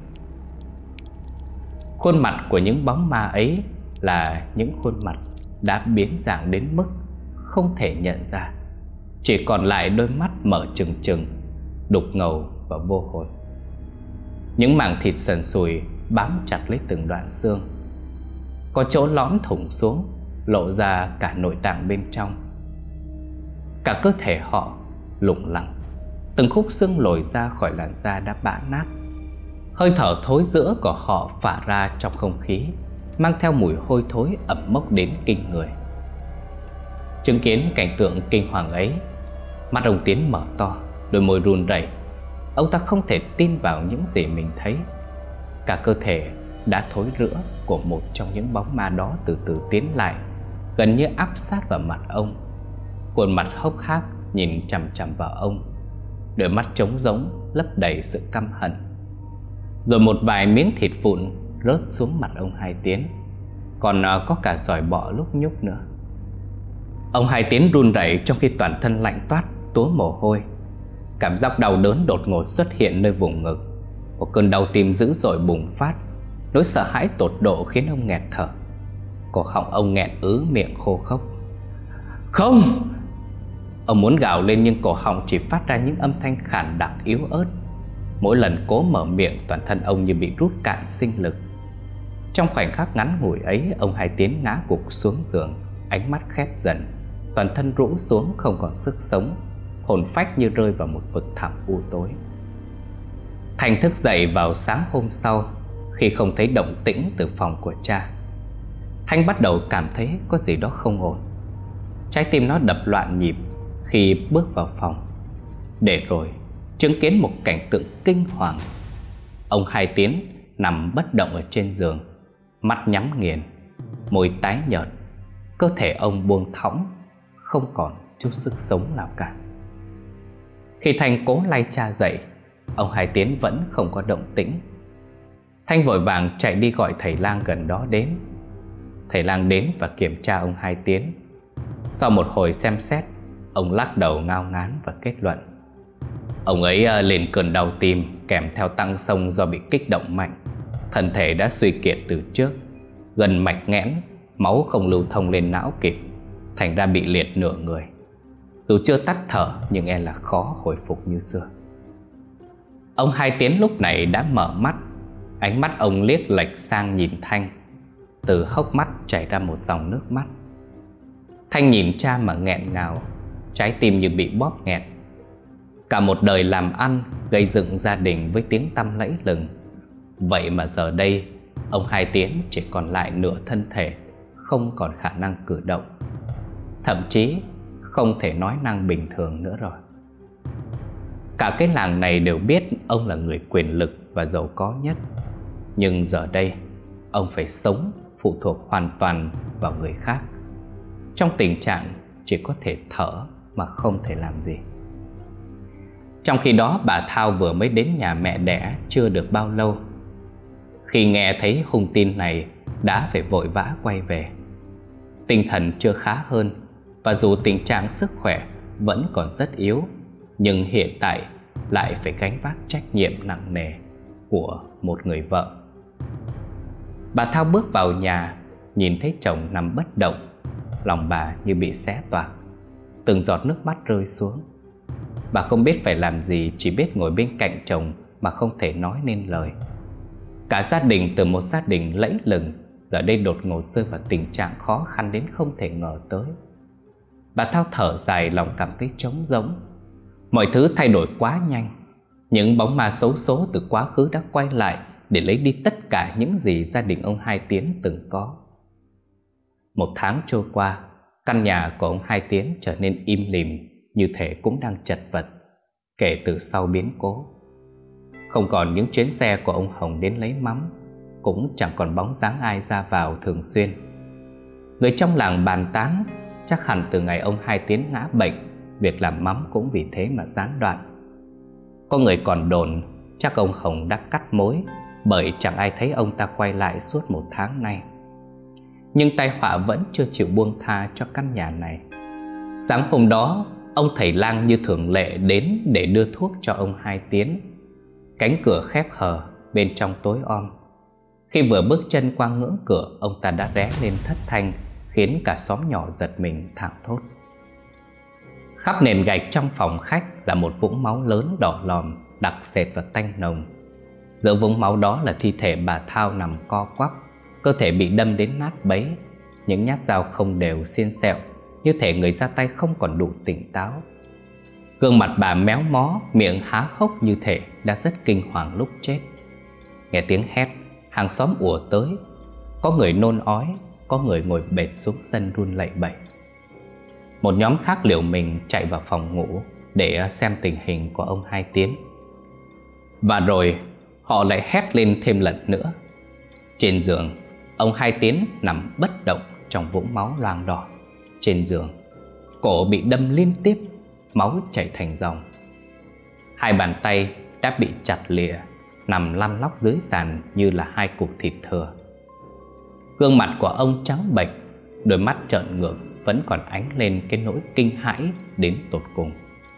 Khuôn mặt của những bóng ma ấy là những khuôn mặt đã biến dạng đến mức không thể nhận ra, chỉ còn lại đôi mắt mở trừng trừng, đục ngầu và vô hồn. Những mảng thịt sần sùi bám chặt lấy từng đoạn xương, có chỗ lõm thủng xuống, lộ ra cả nội tạng bên trong. Cả cơ thể họ lủng lẳng, từng khúc xương lồi ra khỏi làn da đã bã nát. Hơi thở thối rữa của họ phả ra trong không khí, mang theo mùi hôi thối ẩm mốc đến kinh người. Chứng kiến cảnh tượng kinh hoàng ấy, mắt ông Tiến mở to, đôi môi run rẩy. Ông ta không thể tin vào những gì mình thấy. Cả cơ thể đã thối rữa của một trong những bóng ma đó từ từ tiến lại, gần như áp sát vào mặt ông. Khuôn mặt hốc hác nhìn chằm chằm vào ông, đôi mắt trống rỗng lấp đầy sự căm hận. Rồi một vài miếng thịt vụn rớt xuống mặt ông Hai Tiến, còn có cả giòi bọ lúc nhúc nữa. Ông Hai Tiến run rẩy trong khi toàn thân lạnh toát, túa mồ hôi. Cảm giác đau đớn đột ngột xuất hiện nơi vùng ngực. Một cơn đau tim dữ dội bùng phát. Nỗi sợ hãi tột độ khiến ông nghẹt thở. Cổ họng ông nghẹn ứ, miệng khô khốc. "Không!" Ông muốn gào lên nhưng cổ họng chỉ phát ra những âm thanh khàn đặc yếu ớt. Mỗi lần cố mở miệng, toàn thân ông như bị rút cạn sinh lực. Trong khoảnh khắc ngắn ngủi ấy, ông Hai Tiến ngã gục xuống giường, ánh mắt khép dần, toàn thân rũ xuống không còn sức sống, hồn phách như rơi vào một vực thẳm u tối. Thanh thức dậy vào sáng hôm sau khi không thấy động tĩnh từ phòng của cha. Thanh bắt đầu cảm thấy có gì đó không ổn. Trái tim nó đập loạn nhịp khi bước vào phòng, để rồi chứng kiến một cảnh tượng kinh hoàng. Ông Hai Tiến nằm bất động ở trên giường, mắt nhắm nghiền, môi tái nhợt, cơ thể ông buông thõng, không còn chút sức sống nào cả. Khi Thanh cố lay cha dậy, ông Hai Tiến vẫn không có động tĩnh. Thanh vội vàng chạy đi gọi thầy lang gần đó đến. Thầy lang đến và kiểm tra ông Hai Tiến. Sau một hồi xem xét, ông lắc đầu ngao ngán và kết luận: ông ấy lên cơn đau tim kèm theo tăng xông do bị kích động mạnh. Thân thể đã suy kiệt từ trước, gần mạch nghẽn, máu không lưu thông lên não kịp, thành ra bị liệt nửa người. Dù chưa tắt thở nhưng e là khó hồi phục như xưa. Ông Hai Tiến lúc này đã mở mắt. Ánh mắt ông liếc lệch sang nhìn Thanh. Từ hốc mắt chảy ra một dòng nước mắt. Thanh nhìn cha mà nghẹn ngào, trái tim như bị bóp nghẹt. Cả một đời làm ăn, gây dựng gia đình với tiếng tăm lẫy lừng, vậy mà giờ đây ông Hai Tiến chỉ còn lại nửa thân thể, không còn khả năng cử động, thậm chí không thể nói năng bình thường nữa rồi. Cả cái làng này đều biết ông là người quyền lực và giàu có nhất, nhưng giờ đây ông phải sống phụ thuộc hoàn toàn vào người khác, trong tình trạng chỉ có thể thở mà không thể làm gì. Trong khi đó, bà Thao vừa mới đến nhà mẹ đẻ chưa được bao lâu. Khi nghe thấy hung tin này, đã phải vội vã quay về. Tinh thần chưa khá hơn, và dù tình trạng sức khỏe vẫn còn rất yếu, nhưng hiện tại lại phải gánh vác trách nhiệm nặng nề của một người vợ. Bà Thao bước vào nhà, nhìn thấy chồng nằm bất động, lòng bà như bị xé toạc, từng giọt nước mắt rơi xuống. Bà không biết phải làm gì, chỉ biết ngồi bên cạnh chồng mà không thể nói nên lời. Cả gia đình từ một gia đình lẫy lừng, giờ đây đột ngột rơi vào tình trạng khó khăn đến không thể ngờ tới. Bà Thao thở dài, lòng cảm thấy trống rỗng. Mọi thứ thay đổi quá nhanh. Những bóng ma xấu số từ quá khứ đã quay lại để lấy đi tất cả những gì gia đình ông Hai Tiến từng có. Một tháng trôi qua, căn nhà của ông Hai Tiến trở nên im lìm, như thể cũng đang chật vật kể từ sau biến cố. Không còn những chuyến xe của ông Hồng đến lấy mắm, cũng chẳng còn bóng dáng ai ra vào thường xuyên. Người trong làng bàn tán chắc hẳn từ ngày ông Hai Tiến ngã bệnh, việc làm mắm cũng vì thế mà gián đoạn. Có người còn đồn chắc ông Hồng đã cắt mối, bởi chẳng ai thấy ông ta quay lại suốt một tháng nay. Nhưng tai họa vẫn chưa chịu buông tha cho căn nhà này. Sáng hôm đó, ông thầy lang như thường lệ đến để đưa thuốc cho ông Hai Tiến. Cánh cửa khép hờ, bên trong tối om. Khi vừa bước chân qua ngưỡng cửa, ông ta đã ré lên thất thanh, khiến cả xóm nhỏ giật mình thảng thốt. Khắp nền gạch trong phòng khách là một vũng máu lớn đỏ lòm, đặc sệt và tanh nồng. Giữa vũng máu đó là thi thể bà Thao nằm co quắp, cơ thể bị đâm đến nát bấy, những nhát dao không đều xiên xẹo, như thể người ra tay không còn đủ tỉnh táo. Gương mặt bà méo mó, miệng há hốc như thể đã rất kinh hoàng lúc chết. Nghe tiếng hét, hàng xóm ùa tới. Có người nôn ói, có người ngồi bệt xuống sân run lẩy bẩy. Một nhóm khác liều mình chạy vào phòng ngủ để xem tình hình của ông Hai Tiến. Và rồi họ lại hét lên thêm lần nữa. Trên giường, ông Hai Tiến nằm bất động trong vũng máu loang đỏ. Trên giường, cổ bị đâm liên tiếp, máu chảy thành dòng. Hai bàn tay đã bị chặt lìa, nằm lăn lóc dưới sàn như là hai cục thịt thừa. Gương mặt của ông trắng bệch, đôi mắt trợn ngược vẫn còn ánh lên cái nỗi kinh hãi đến tột cùng.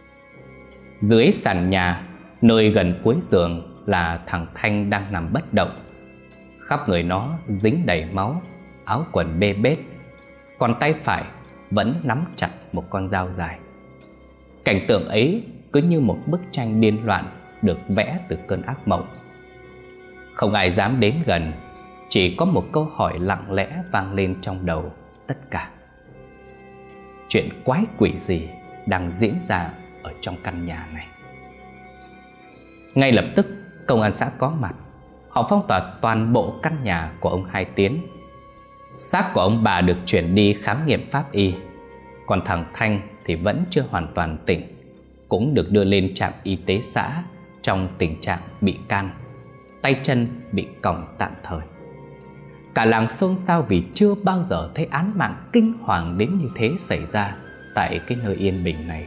Dưới sàn nhà, nơi gần cuối giường là thằng Thanh đang nằm bất động. Khắp người nó dính đầy máu, áo quần bê bết, còn tay phải vẫn nắm chặt một con dao dài. Cảnh tượng ấy cứ như một bức tranh điên loạn được vẽ từ cơn ác mộng. Không ai dám đến gần, chỉ có một câu hỏi lặng lẽ vang lên trong đầu tất cả. Chuyện quái quỷ gì đang diễn ra ở trong căn nhà này? Ngay lập tức, Công an xã có mặt. Họ phong tỏa toàn bộ căn nhà của ông Hai Tiến. Xác của ông bà được chuyển đi khám nghiệm pháp y, còn thằng Thanh thì vẫn chưa hoàn toàn tỉnh, cũng được đưa lên trạm y tế xã trong tình trạng bị can, tay chân bị còng tạm thời. Cả làng xôn xao vì chưa bao giờ thấy án mạng kinh hoàng đến như thế xảy ra tại cái nơi yên bình này.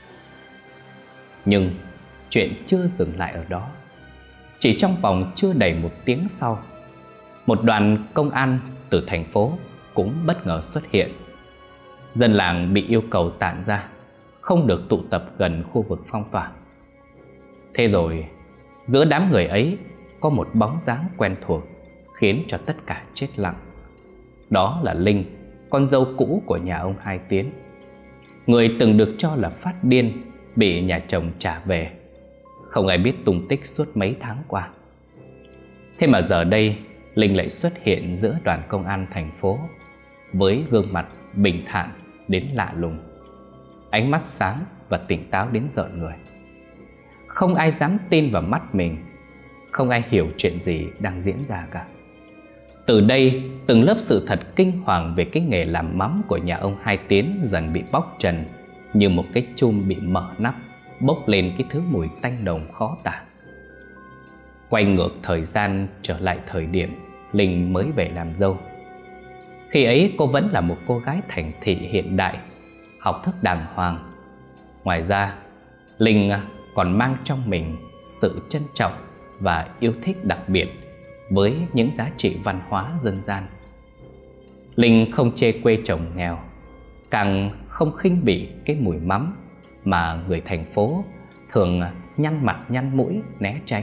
Nhưng chuyện chưa dừng lại ở đó. Chỉ trong vòng chưa đầy 1 tiếng sau, một đoàn công an từ thành phố cũng bất ngờ xuất hiện. Dân làng bị yêu cầu tản ra, không được tụ tập gần khu vực phong tỏa. Thế rồi, giữa đám người ấy có một bóng dáng quen thuộc khiến cho tất cả chết lặng. Đó là Linh, con dâu cũ của nhà ông Hai Tiến, người từng được cho là phát điên, bị nhà chồng trả về, không ai biết tung tích suốt mấy tháng qua. Thế mà giờ đây Linh lại xuất hiện giữa đoàn công an thành phố với gương mặt bình thản đến lạ lùng, ánh mắt sáng và tỉnh táo đến rợn người. Không ai dám tin vào mắt mình, không ai hiểu chuyện gì đang diễn ra cả. Từ đây, từng lớp sự thật kinh hoàng về cái nghề làm mắm của nhà ông Hai Tiến dần bị bóc trần như một cái chum bị mở nắp, bốc lên cái thứ mùi tanh nồng khó tả. Quay ngược thời gian trở lại thời điểm Linh mới về làm dâu. Khi ấy cô vẫn là một cô gái thành thị hiện đại, học thức đàng hoàng. Ngoài ra, Linh còn mang trong mình sự trân trọng và yêu thích đặc biệt với những giá trị văn hóa dân gian. Linh không chê quê chồng nghèo, càng không khinh bỉ cái mùi mắm mà người thành phố thường nhăn mặt nhăn mũi né tránh.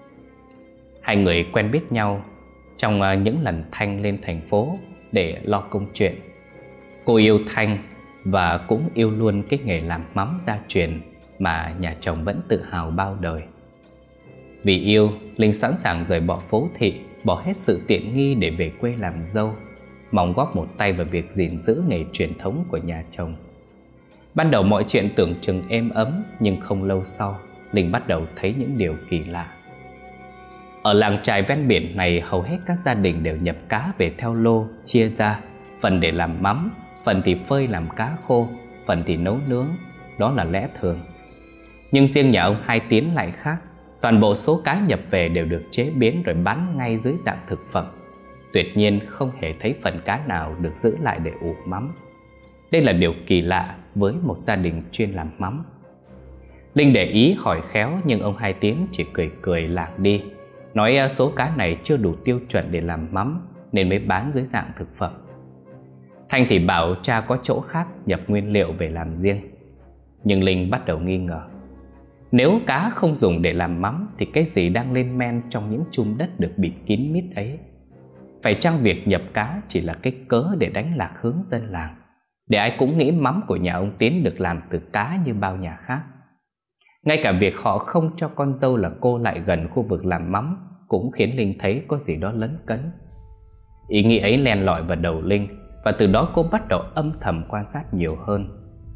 Hai người quen biết nhau trong những lần Thanh lên thành phố để lo công chuyện. Cô yêu Thanh và cũng yêu luôn cái nghề làm mắm gia truyền mà nhà chồng vẫn tự hào bao đời. Vì yêu, Linh sẵn sàng rời bỏ phố thị, bỏ hết sự tiện nghi để về quê làm dâu, mong góp một tay vào việc gìn giữ nghề truyền thống của nhà chồng. Ban đầu mọi chuyện tưởng chừng êm ấm, nhưng không lâu sau, Linh bắt đầu thấy những điều kỳ lạ. Ở làng chài ven biển này, hầu hết các gia đình đều nhập cá về theo lô, chia ra, phần để làm mắm, phần thì phơi làm cá khô, phần thì nấu nướng, đó là lẽ thường. Nhưng riêng nhà ông Hai Tiến lại khác. Toàn bộ số cá nhập về đều được chế biến rồi bán ngay dưới dạng thực phẩm. Tuyệt nhiên không hề thấy phần cá nào được giữ lại để ủ mắm. Đây là điều kỳ lạ với một gia đình chuyên làm mắm. Linh để ý hỏi khéo, nhưng ông Hai Tiến chỉ cười cười lạc đi, nói số cá này chưa đủ tiêu chuẩn để làm mắm nên mới bán dưới dạng thực phẩm. Thanh thì bảo cha có chỗ khác nhập nguyên liệu về làm riêng. Nhưng Linh bắt đầu nghi ngờ. Nếu cá không dùng để làm mắm thì cái gì đang lên men trong những chum đất được bịt kín mít ấy? Phải chăng việc nhập cá chỉ là cái cớ để đánh lạc hướng dân làng, để ai cũng nghĩ mắm của nhà ông Tiến được làm từ cá như bao nhà khác? Ngay cả việc họ không cho con dâu là cô lại gần khu vực làm mắm cũng khiến Linh thấy có gì đó lấn cấn. Ý nghĩ ấy len lỏi vào đầu Linh, và từ đó cô bắt đầu âm thầm quan sát nhiều hơn.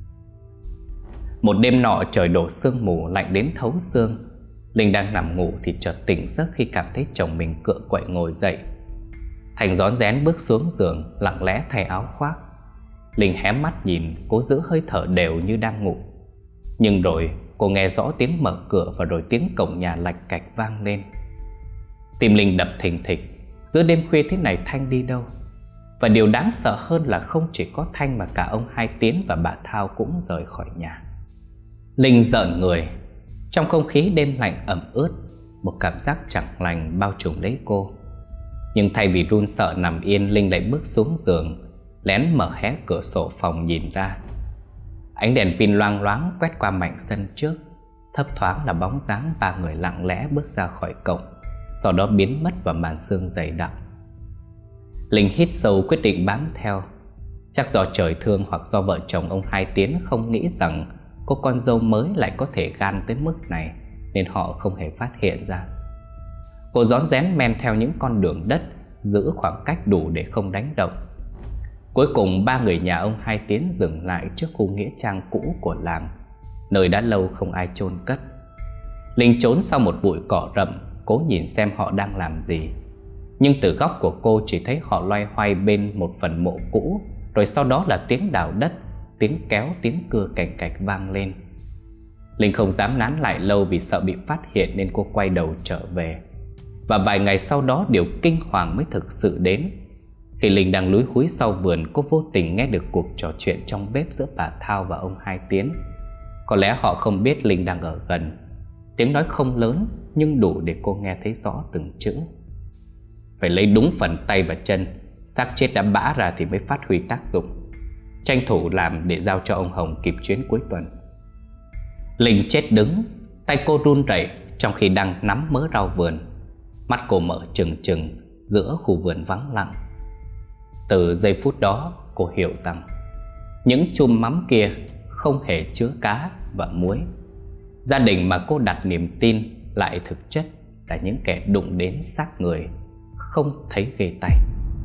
Một đêm nọ trời đổ sương mù lạnh đến thấu xương. Linh đang nằm ngủ thì chợt tỉnh giấc khi cảm thấy chồng mình cựa quậy ngồi dậy. Thành rón rén bước xuống giường, lặng lẽ thay áo khoác. Linh hé mắt nhìn, cố giữ hơi thở đều như đang ngủ. Nhưng rồi cô nghe rõ tiếng mở cửa và rồi tiếng cổng nhà lạch cạch vang lên. Tim Linh đập thình thịch. Giữa đêm khuya thế này Thanh đi đâu? Và điều đáng sợ hơn là không chỉ có Thanh mà cả ông Hai Tiến và bà Thao cũng rời khỏi nhà. Linh rợn người. Trong không khí đêm lạnh ẩm ướt, một cảm giác chẳng lành bao trùm lấy cô. Nhưng thay vì run sợ nằm yên, Linh lại bước xuống giường, lén mở hé cửa sổ phòng nhìn ra. Ánh đèn pin loang loáng quét qua mảnh sân trước. Thấp thoáng là bóng dáng ba người lặng lẽ bước ra khỏi cổng, sau đó biến mất vào màn sương dày đặc. Linh hít sâu quyết định bám theo. Chắc do trời thương hoặc do vợ chồng ông Hai Tiến không nghĩ rằng cô con dâu mới lại có thể gan tới mức này, nên họ không hề phát hiện ra. Cô rón rén men theo những con đường đất, giữ khoảng cách đủ để không đánh động. Cuối cùng ba người nhà ông Hai Tiến dừng lại trước khu nghĩa trang cũ của làng, nơi đã lâu không ai chôn cất. Linh trốn sau một bụi cỏ rậm, cố nhìn xem họ đang làm gì. Nhưng từ góc của cô chỉ thấy họ loay hoay bên một phần mộ cũ, rồi sau đó là tiếng đào đất, tiếng kéo, tiếng cưa cạch cạch vang lên. Linh không dám nán lại lâu vì sợ bị phát hiện nên cô quay đầu trở về. Và vài ngày sau đó điều kinh hoàng mới thực sự đến. Khi Linh đang lúi húi sau vườn, cô vô tình nghe được cuộc trò chuyện trong bếp giữa bà Thao và ông Hai Tiến. Có lẽ họ không biết Linh đang ở gần. Tiếng nói không lớn nhưng đủ để cô nghe thấy rõ từng chữ. Phải lấy đúng phần tay và chân, xác chết đã bã ra thì mới phát huy tác dụng. Tranh thủ làm để giao cho ông Hồng kịp chuyến cuối tuần. Linh chết đứng, tay cô run rẩy trong khi đang nắm mớ rau vườn. Mắt cô mở trừng trừng giữa khu vườn vắng lặng. Từ giây phút đó cô hiểu rằng những chum mắm kia không hề chứa cá và muối. Gia đình mà cô đặt niềm tin lại thực chất là những kẻ đụng đến xác người không thấy ghê tay.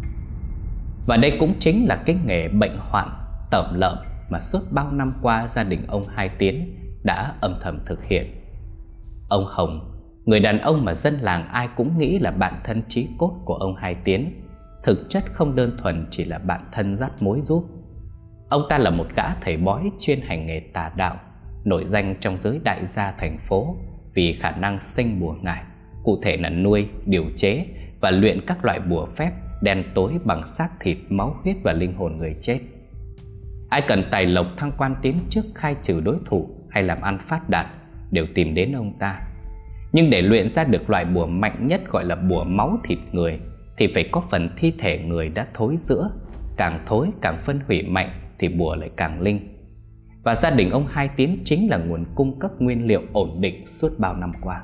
Và đây cũng chính là cái nghề bệnh hoạn tởm lợm mà suốt bao năm qua gia đình ông Hai Tiến đã âm thầm thực hiện. Ông Hồng, người đàn ông mà dân làng ai cũng nghĩ là bạn thân chí cốt của ông Hai Tiến, thực chất không đơn thuần chỉ là bạn thân dắt mối giúp. Ông ta là một gã thầy bói chuyên hành nghề tà đạo, nổi danh trong giới đại gia thành phố vì khả năng sinh bùa ngải, cụ thể là nuôi, điều chế và luyện các loại bùa phép đen tối bằng xác thịt, máu huyết và linh hồn người chết. Ai cần tài lộc, thăng quan tiến chức, khai trừ đối thủ hay làm ăn phát đạt đều tìm đến ông ta. Nhưng để luyện ra được loại bùa mạnh nhất gọi là bùa máu thịt người thì phải có phần thi thể người đã thối rữa. Càng thối càng phân hủy mạnh thì bùa lại càng linh. Và gia đình ông Hai Tiến chính là nguồn cung cấp nguyên liệu ổn định suốt bao năm qua.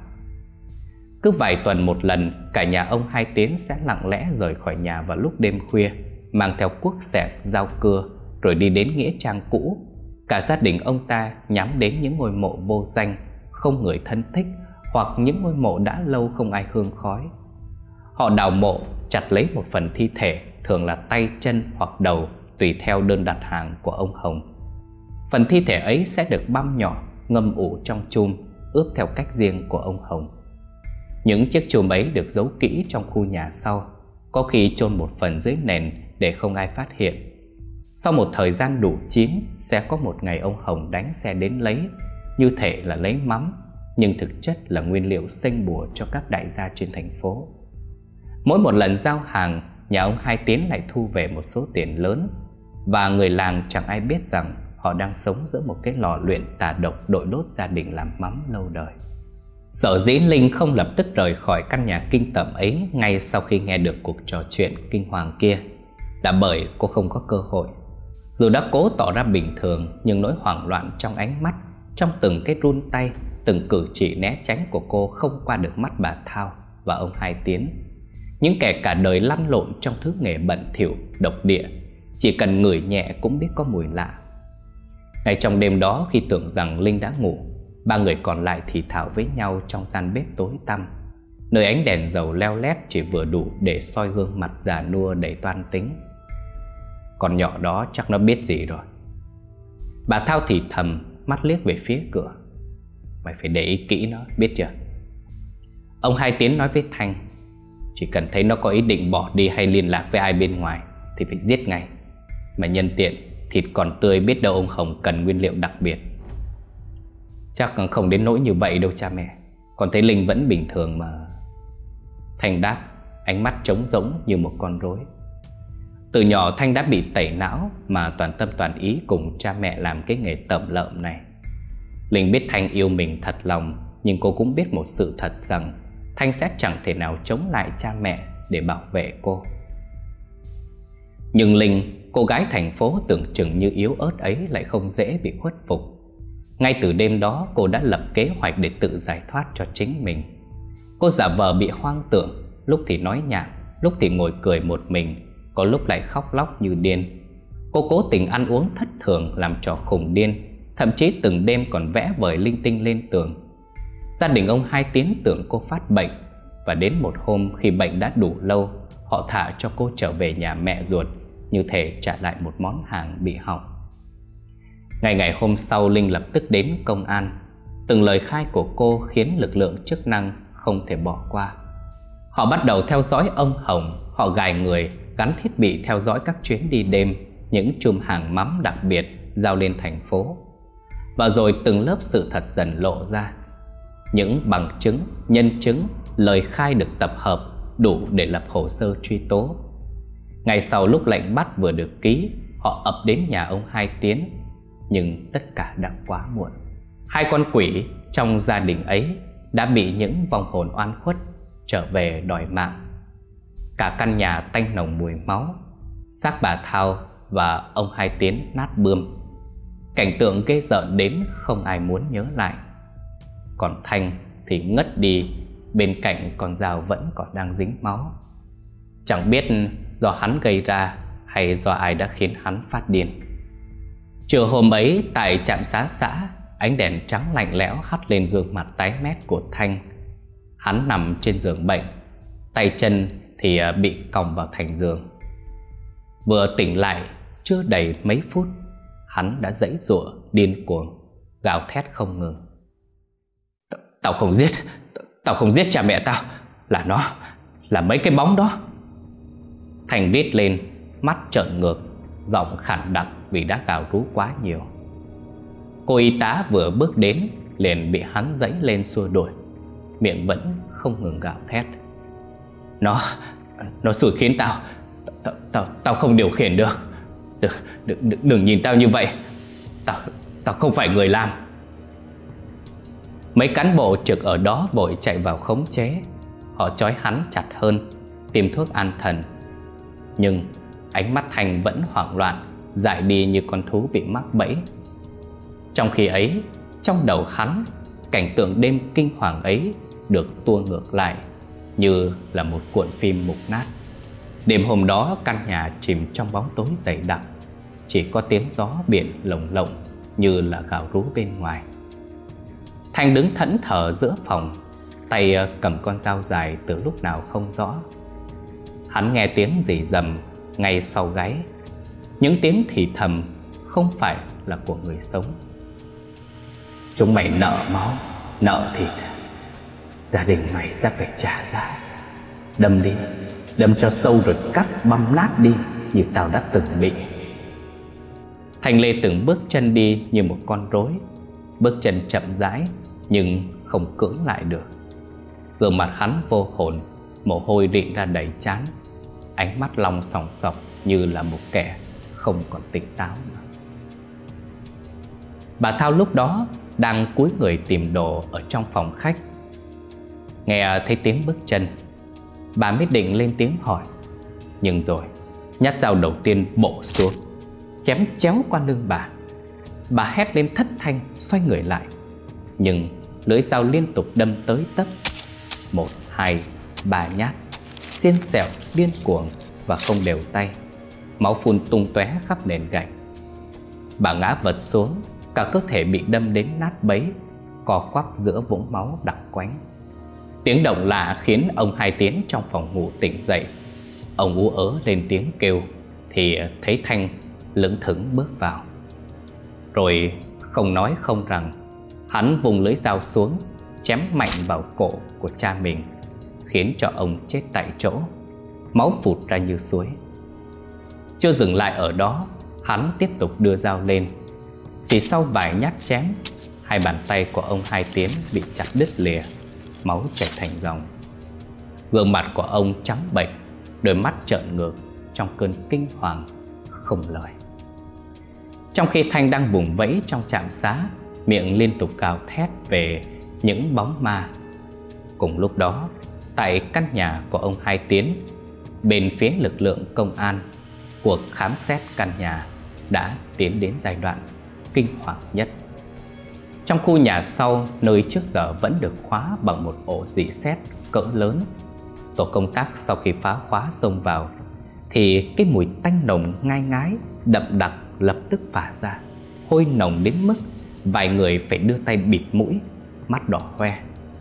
Cứ vài tuần một lần, cả nhà ông Hai Tiến sẽ lặng lẽ rời khỏi nhà vào lúc đêm khuya, mang theo cuốc xẻng, dao cưa, rồi đi đến nghĩa trang cũ. Cả gia đình ông ta nhắm đến những ngôi mộ vô danh, không người thân thích, hoặc những ngôi mộ đã lâu không ai hương khói. Họ đào mộ, chặt lấy một phần thi thể, thường là tay, chân hoặc đầu, tùy theo đơn đặt hàng của ông Hồng. Phần thi thể ấy sẽ được băm nhỏ, ngâm ủ trong chum, ướp theo cách riêng của ông Hồng. Những chiếc chum ấy được giấu kỹ trong khu nhà sau, có khi chôn một phần dưới nền để không ai phát hiện. Sau một thời gian đủ chín, sẽ có một ngày ông Hồng đánh xe đến lấy, như thể là lấy mắm, nhưng thực chất là nguyên liệu sinh bùa cho các đại gia trên thành phố. Mỗi một lần giao hàng, nhà ông Hai Tiến lại thu về một số tiền lớn, và người làng chẳng ai biết rằng họ đang sống giữa một cái lò luyện tà độc đội lốt gia đình làm mắm lâu đời. Sở dĩ Linh không lập tức rời khỏi căn nhà kinh tởm ấy ngay sau khi nghe được cuộc trò chuyện kinh hoàng kia là bởi cô không có cơ hội. Dù đã cố tỏ ra bình thường, nhưng nỗi hoảng loạn trong ánh mắt, trong từng cái run tay, từng cử chỉ né tránh của cô không qua được mắt bà Thao và ông Hai Tiến, những kẻ cả đời lăn lộn trong thứ nghề bẩn thỉu, độc địa, chỉ cần ngửi nhẹ cũng biết có mùi lạ. Ngay trong đêm đó, khi tưởng rằng Linh đã ngủ, ba người còn lại thì thào với nhau trong gian bếp tối tăm, nơi ánh đèn dầu leo lét chỉ vừa đủ để soi gương mặt già nua đầy toan tính. Con nhỏ đó chắc nó biết gì rồi. Bà Thao thì thầm, mắt liếc về phía cửa. Mày phải để ý kỹ nó, biết chưa? Ông Hai Tiến nói với Thanh, chỉ cần thấy nó có ý định bỏ đi hay liên lạc với ai bên ngoài thì phải giết ngay. Mà nhân tiện, thịt còn tươi, biết đâu ông Hồng cần nguyên liệu đặc biệt. Chắc không đến nỗi như vậy đâu cha mẹ, con thấy Linh vẫn bình thường mà. Thanh đáp, ánh mắt trống rỗng như một con rối. Từ nhỏ Thanh đã bị tẩy não mà toàn tâm toàn ý cùng cha mẹ làm cái nghề tẩm lợm này. Linh biết Thanh yêu mình thật lòng, nhưng cô cũng biết một sự thật rằng Thanh sẽ chẳng thể nào chống lại cha mẹ để bảo vệ cô. Nhưng Linh, cô gái thành phố tưởng chừng như yếu ớt ấy, lại không dễ bị khuất phục. Ngay từ đêm đó, cô đã lập kế hoạch để tự giải thoát cho chính mình. Cô giả vờ bị hoang tưởng, lúc thì nói nhảm, lúc thì ngồi cười một mình, có lúc lại khóc lóc như điên. Cô cố tình ăn uống thất thường, làm trò khùng điên, thậm chí từng đêm còn vẽ vời linh tinh lên tường. Gia đình ông Hai Tiến tưởng cô phát bệnh, và đến một hôm khi bệnh đã đủ lâu, họ thả cho cô trở về nhà mẹ ruột, như thể trả lại một món hàng bị hỏng. Ngày hôm sau, Linh lập tức đến công an. Từng lời khai của cô khiến lực lượng chức năng không thể bỏ qua. Họ bắt đầu theo dõi ông Hồng. Họ gài người, gắn thiết bị theo dõi các chuyến đi đêm, những chùm hàng mắm đặc biệt giao lên thành phố. Và rồi từng lớp sự thật dần lộ ra. Những bằng chứng, nhân chứng, lời khai được tập hợp đủ để lập hồ sơ truy tố. Ngày sau lúc lệnh bắt vừa được ký, họ ập đến nhà ông Hai Tiến. Nhưng tất cả đã quá muộn. Hai con quỷ trong gia đình ấy đã bị những vong hồn oan khuất trở về đòi mạng. Cả căn nhà tanh nồng mùi máu, xác bà Thao và ông Hai Tiến nát bươm. Cảnh tượng ghê rợn đến không ai muốn nhớ lại. Còn Thanh thì ngất đi, bên cạnh con dao vẫn còn đang dính máu. Chẳng biết do hắn gây ra hay do ai đã khiến hắn phát điên. Trưa hôm ấy tại trạm xá xã, ánh đèn trắng lạnh lẽo hắt lên gương mặt tái mét của Thanh. Hắn nằm trên giường bệnh, tay chân thì bị còng vào thành giường. Vừa tỉnh lại chưa đầy mấy phút, hắn đã giãy giụa điên cuồng, gào thét không ngừng. Tao không giết cha mẹ tao. Là nó, là mấy cái bóng đó. Thành rít lên, mắt trợn ngược, giọng khản đặc vì đã gào rú quá nhiều. Cô y tá vừa bước đến liền bị hắn giãy lên xua đuổi, miệng vẫn không ngừng gào thét. Nó xui khiến tao không điều khiển được. Đừng nhìn tao như vậy. Tao không phải người làm. Mấy cán bộ trực ở đó vội chạy vào khống chế. Họ trói hắn chặt hơn, tìm thuốc an thần. Nhưng ánh mắt Thành vẫn hoảng loạn, dại đi như con thú bị mắc bẫy. Trong khi ấy, trong đầu hắn, cảnh tượng đêm kinh hoàng ấy được tua ngược lại như là một cuộn phim mục nát. Đêm hôm đó căn nhà chìm trong bóng tối dày đặc, chỉ có tiếng gió biển lồng lộng như là gào rú bên ngoài. Thanh đứng thẫn thờ giữa phòng, tay cầm con dao dài từ lúc nào không rõ. Hắn nghe tiếng rì rầm ngay sau gáy, những tiếng thì thầm không phải là của người sống. Chúng mày nợ máu, nợ thịt, gia đình mày sẽ phải trả giá. Đâm đi, đâm cho sâu rồi cắt băm nát đi như tao đã từng bị. Thành Lê từng bước chân đi như một con rối, bước chân chậm rãi nhưng không cưỡng lại được. Gương mặt hắn vô hồn, mồ hôi rịn ra đầy trán, ánh mắt long sòng sọc như là một kẻ không còn tỉnh táo nữa. Bà Thao lúc đó đang cúi người tìm đồ ở trong phòng khách. Nghe thấy tiếng bước chân, bà mới định lên tiếng hỏi. Nhưng rồi nhát dao đầu tiên bổ xuống, chém chéo qua lưng bà. Bà hét lên thất thanh, xoay người lại. Nhưng lưỡi dao liên tục đâm tới tấp. 1, 2, 3 nhát, xiên xẹo điên cuồng và không đều tay. Máu phun tung tóe khắp nền gạch. Bà ngã vật xuống, cả cơ thể bị đâm đến nát bấy, co quắp giữa vũng máu đặc quánh. Tiếng động lạ khiến ông Hai Tiến trong phòng ngủ tỉnh dậy. Ông ú ớ lên tiếng kêu thì thấy Thanh lững thững bước vào. Rồi không nói không rằng, hắn vùng lưỡi dao xuống, chém mạnh vào cổ của cha mình, khiến cho ông chết tại chỗ, máu phụt ra như suối. Chưa dừng lại ở đó, hắn tiếp tục đưa dao lên. Chỉ sau vài nhát chém, hai bàn tay của ông Hai Tiến bị chặt đứt lìa, máu chảy thành dòng. Gương mặt của ông trắng bệch, đôi mắt trợn ngược trong cơn kinh hoàng không lời. Trong khi Thanh đang vùng vẫy trong trạm xá, miệng liên tục gào thét về những bóng ma. Cùng lúc đó, tại căn nhà của ông Hai Tiến, bên phía lực lượng công an, cuộc khám xét căn nhà đã tiến đến giai đoạn kinh hoàng nhất. Trong khu nhà sau, nơi trước giờ vẫn được khóa bằng một ổ rỉ sét cỡ lớn, tổ công tác sau khi phá khóa xông vào thì cái mùi tanh nồng ngai ngái đậm đặc lập tức phả ra, hôi nồng đến mức vài người phải đưa tay bịt mũi, mắt đỏ hoe.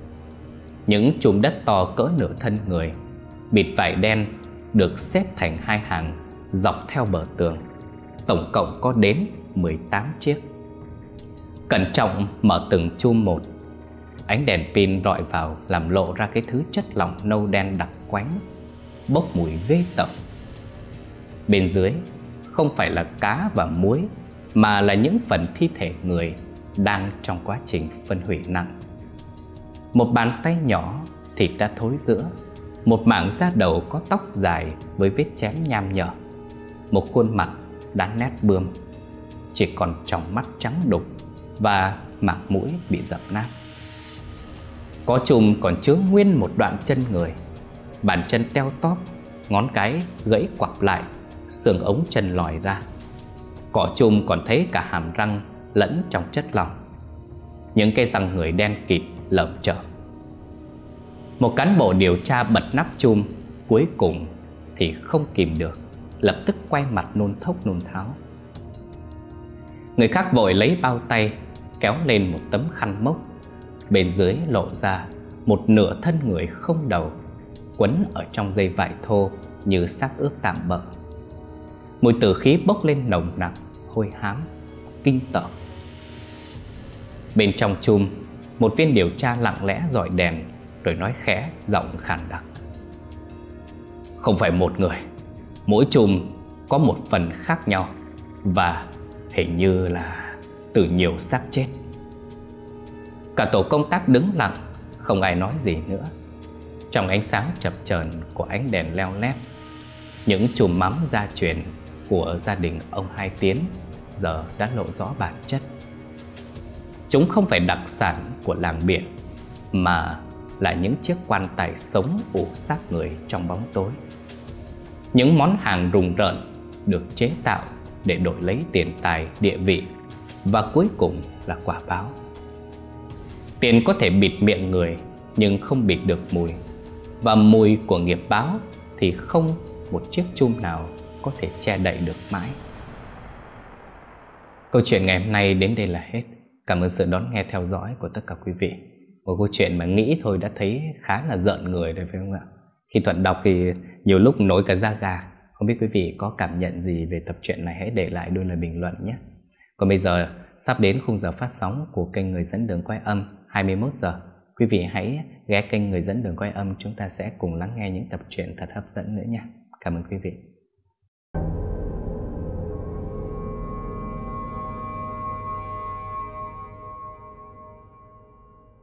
Những chùm đất to cỡ nửa thân người, bịt vải đen, được xếp thành hai hàng dọc theo bờ tường, tổng cộng có đến 18 chiếc. Cẩn trọng mở từng chum một, ánh đèn pin rọi vào làm lộ ra cái thứ chất lỏng nâu đen đặc quánh, bốc mùi ghê tởm. Bên dưới không phải là cá và muối, mà là những phần thi thể người đang trong quá trình phân hủy nặng. Một bàn tay nhỏ, thịt đã thối rữa, một mảng da đầu có tóc dài với vết chém nham nhở, một khuôn mặt đã nét bươm, chỉ còn tròng mắt trắng đục và mảng mũi bị dập nát. Có chùm còn chứa nguyên một đoạn chân người, bàn chân teo tóp, ngón cái gãy quặp lại, xương ống chân lòi ra. Cỏ chùm còn thấy cả hàm răng lẫn trong chất lỏng, những cái răng người đen kịt lởm chởm. Một cán bộ điều tra bật nắp chùm, cuối cùng thì không kìm được, lập tức quay mặt nôn thốc nôn tháo. Người khác vội lấy bao tay kéo lên một tấm khăn mốc, bên dưới lộ ra một nửa thân người không đầu, quấn ở trong dây vải thô như xác ướp tạm bợ. Mùi tử khí bốc lên nồng nặc, hôi hám, kinh tởm. Bên trong chùm, một viên điều tra lặng lẽ dọi đèn rồi nói khẽ, giọng khàn đặc: không phải một người, mỗi chùm có một phần khác nhau, và hình như là từ nhiều xác chết. Cả tổ công tác đứng lặng, không ai nói gì nữa. Trong ánh sáng chập chờn của ánh đèn leo lét, những chùm mắm gia truyền của gia đình ông Hai Tiến giờ đã lộ rõ bản chất. Chúng không phải đặc sản của làng biển, mà là những chiếc quan tài sống ủ xác người trong bóng tối. Những món hàng rùng rợn được chế tạo để đổi lấy tiền tài, địa vị, và cuối cùng là quả báo. Tiền có thể bịt miệng người, nhưng không bịt được mùi, và mùi của nghiệp báo thì không một chiếc chum nào có thể che đậy được mãi. Câu chuyện ngày hôm nay đến đây là hết. Cảm ơn sự đón nghe theo dõi của tất cả quý vị. Một câu chuyện mà nghĩ thôi đã thấy khá là rợn người rồi phải không ạ? Khi Thuận đọc thì nhiều lúc nổi cả da gà. Không biết quý vị có cảm nhận gì về tập truyện này, hãy để lại đôi lời bình luận nhé. Còn bây giờ sắp đến khung giờ phát sóng của kênh Người Dẫn Đường Quay Âm 21 giờ. Quý vị hãy ghé kênh Người Dẫn Đường Quay Âm, chúng ta sẽ cùng lắng nghe những tập truyện thật hấp dẫn nữa nha. Cảm ơn quý vị.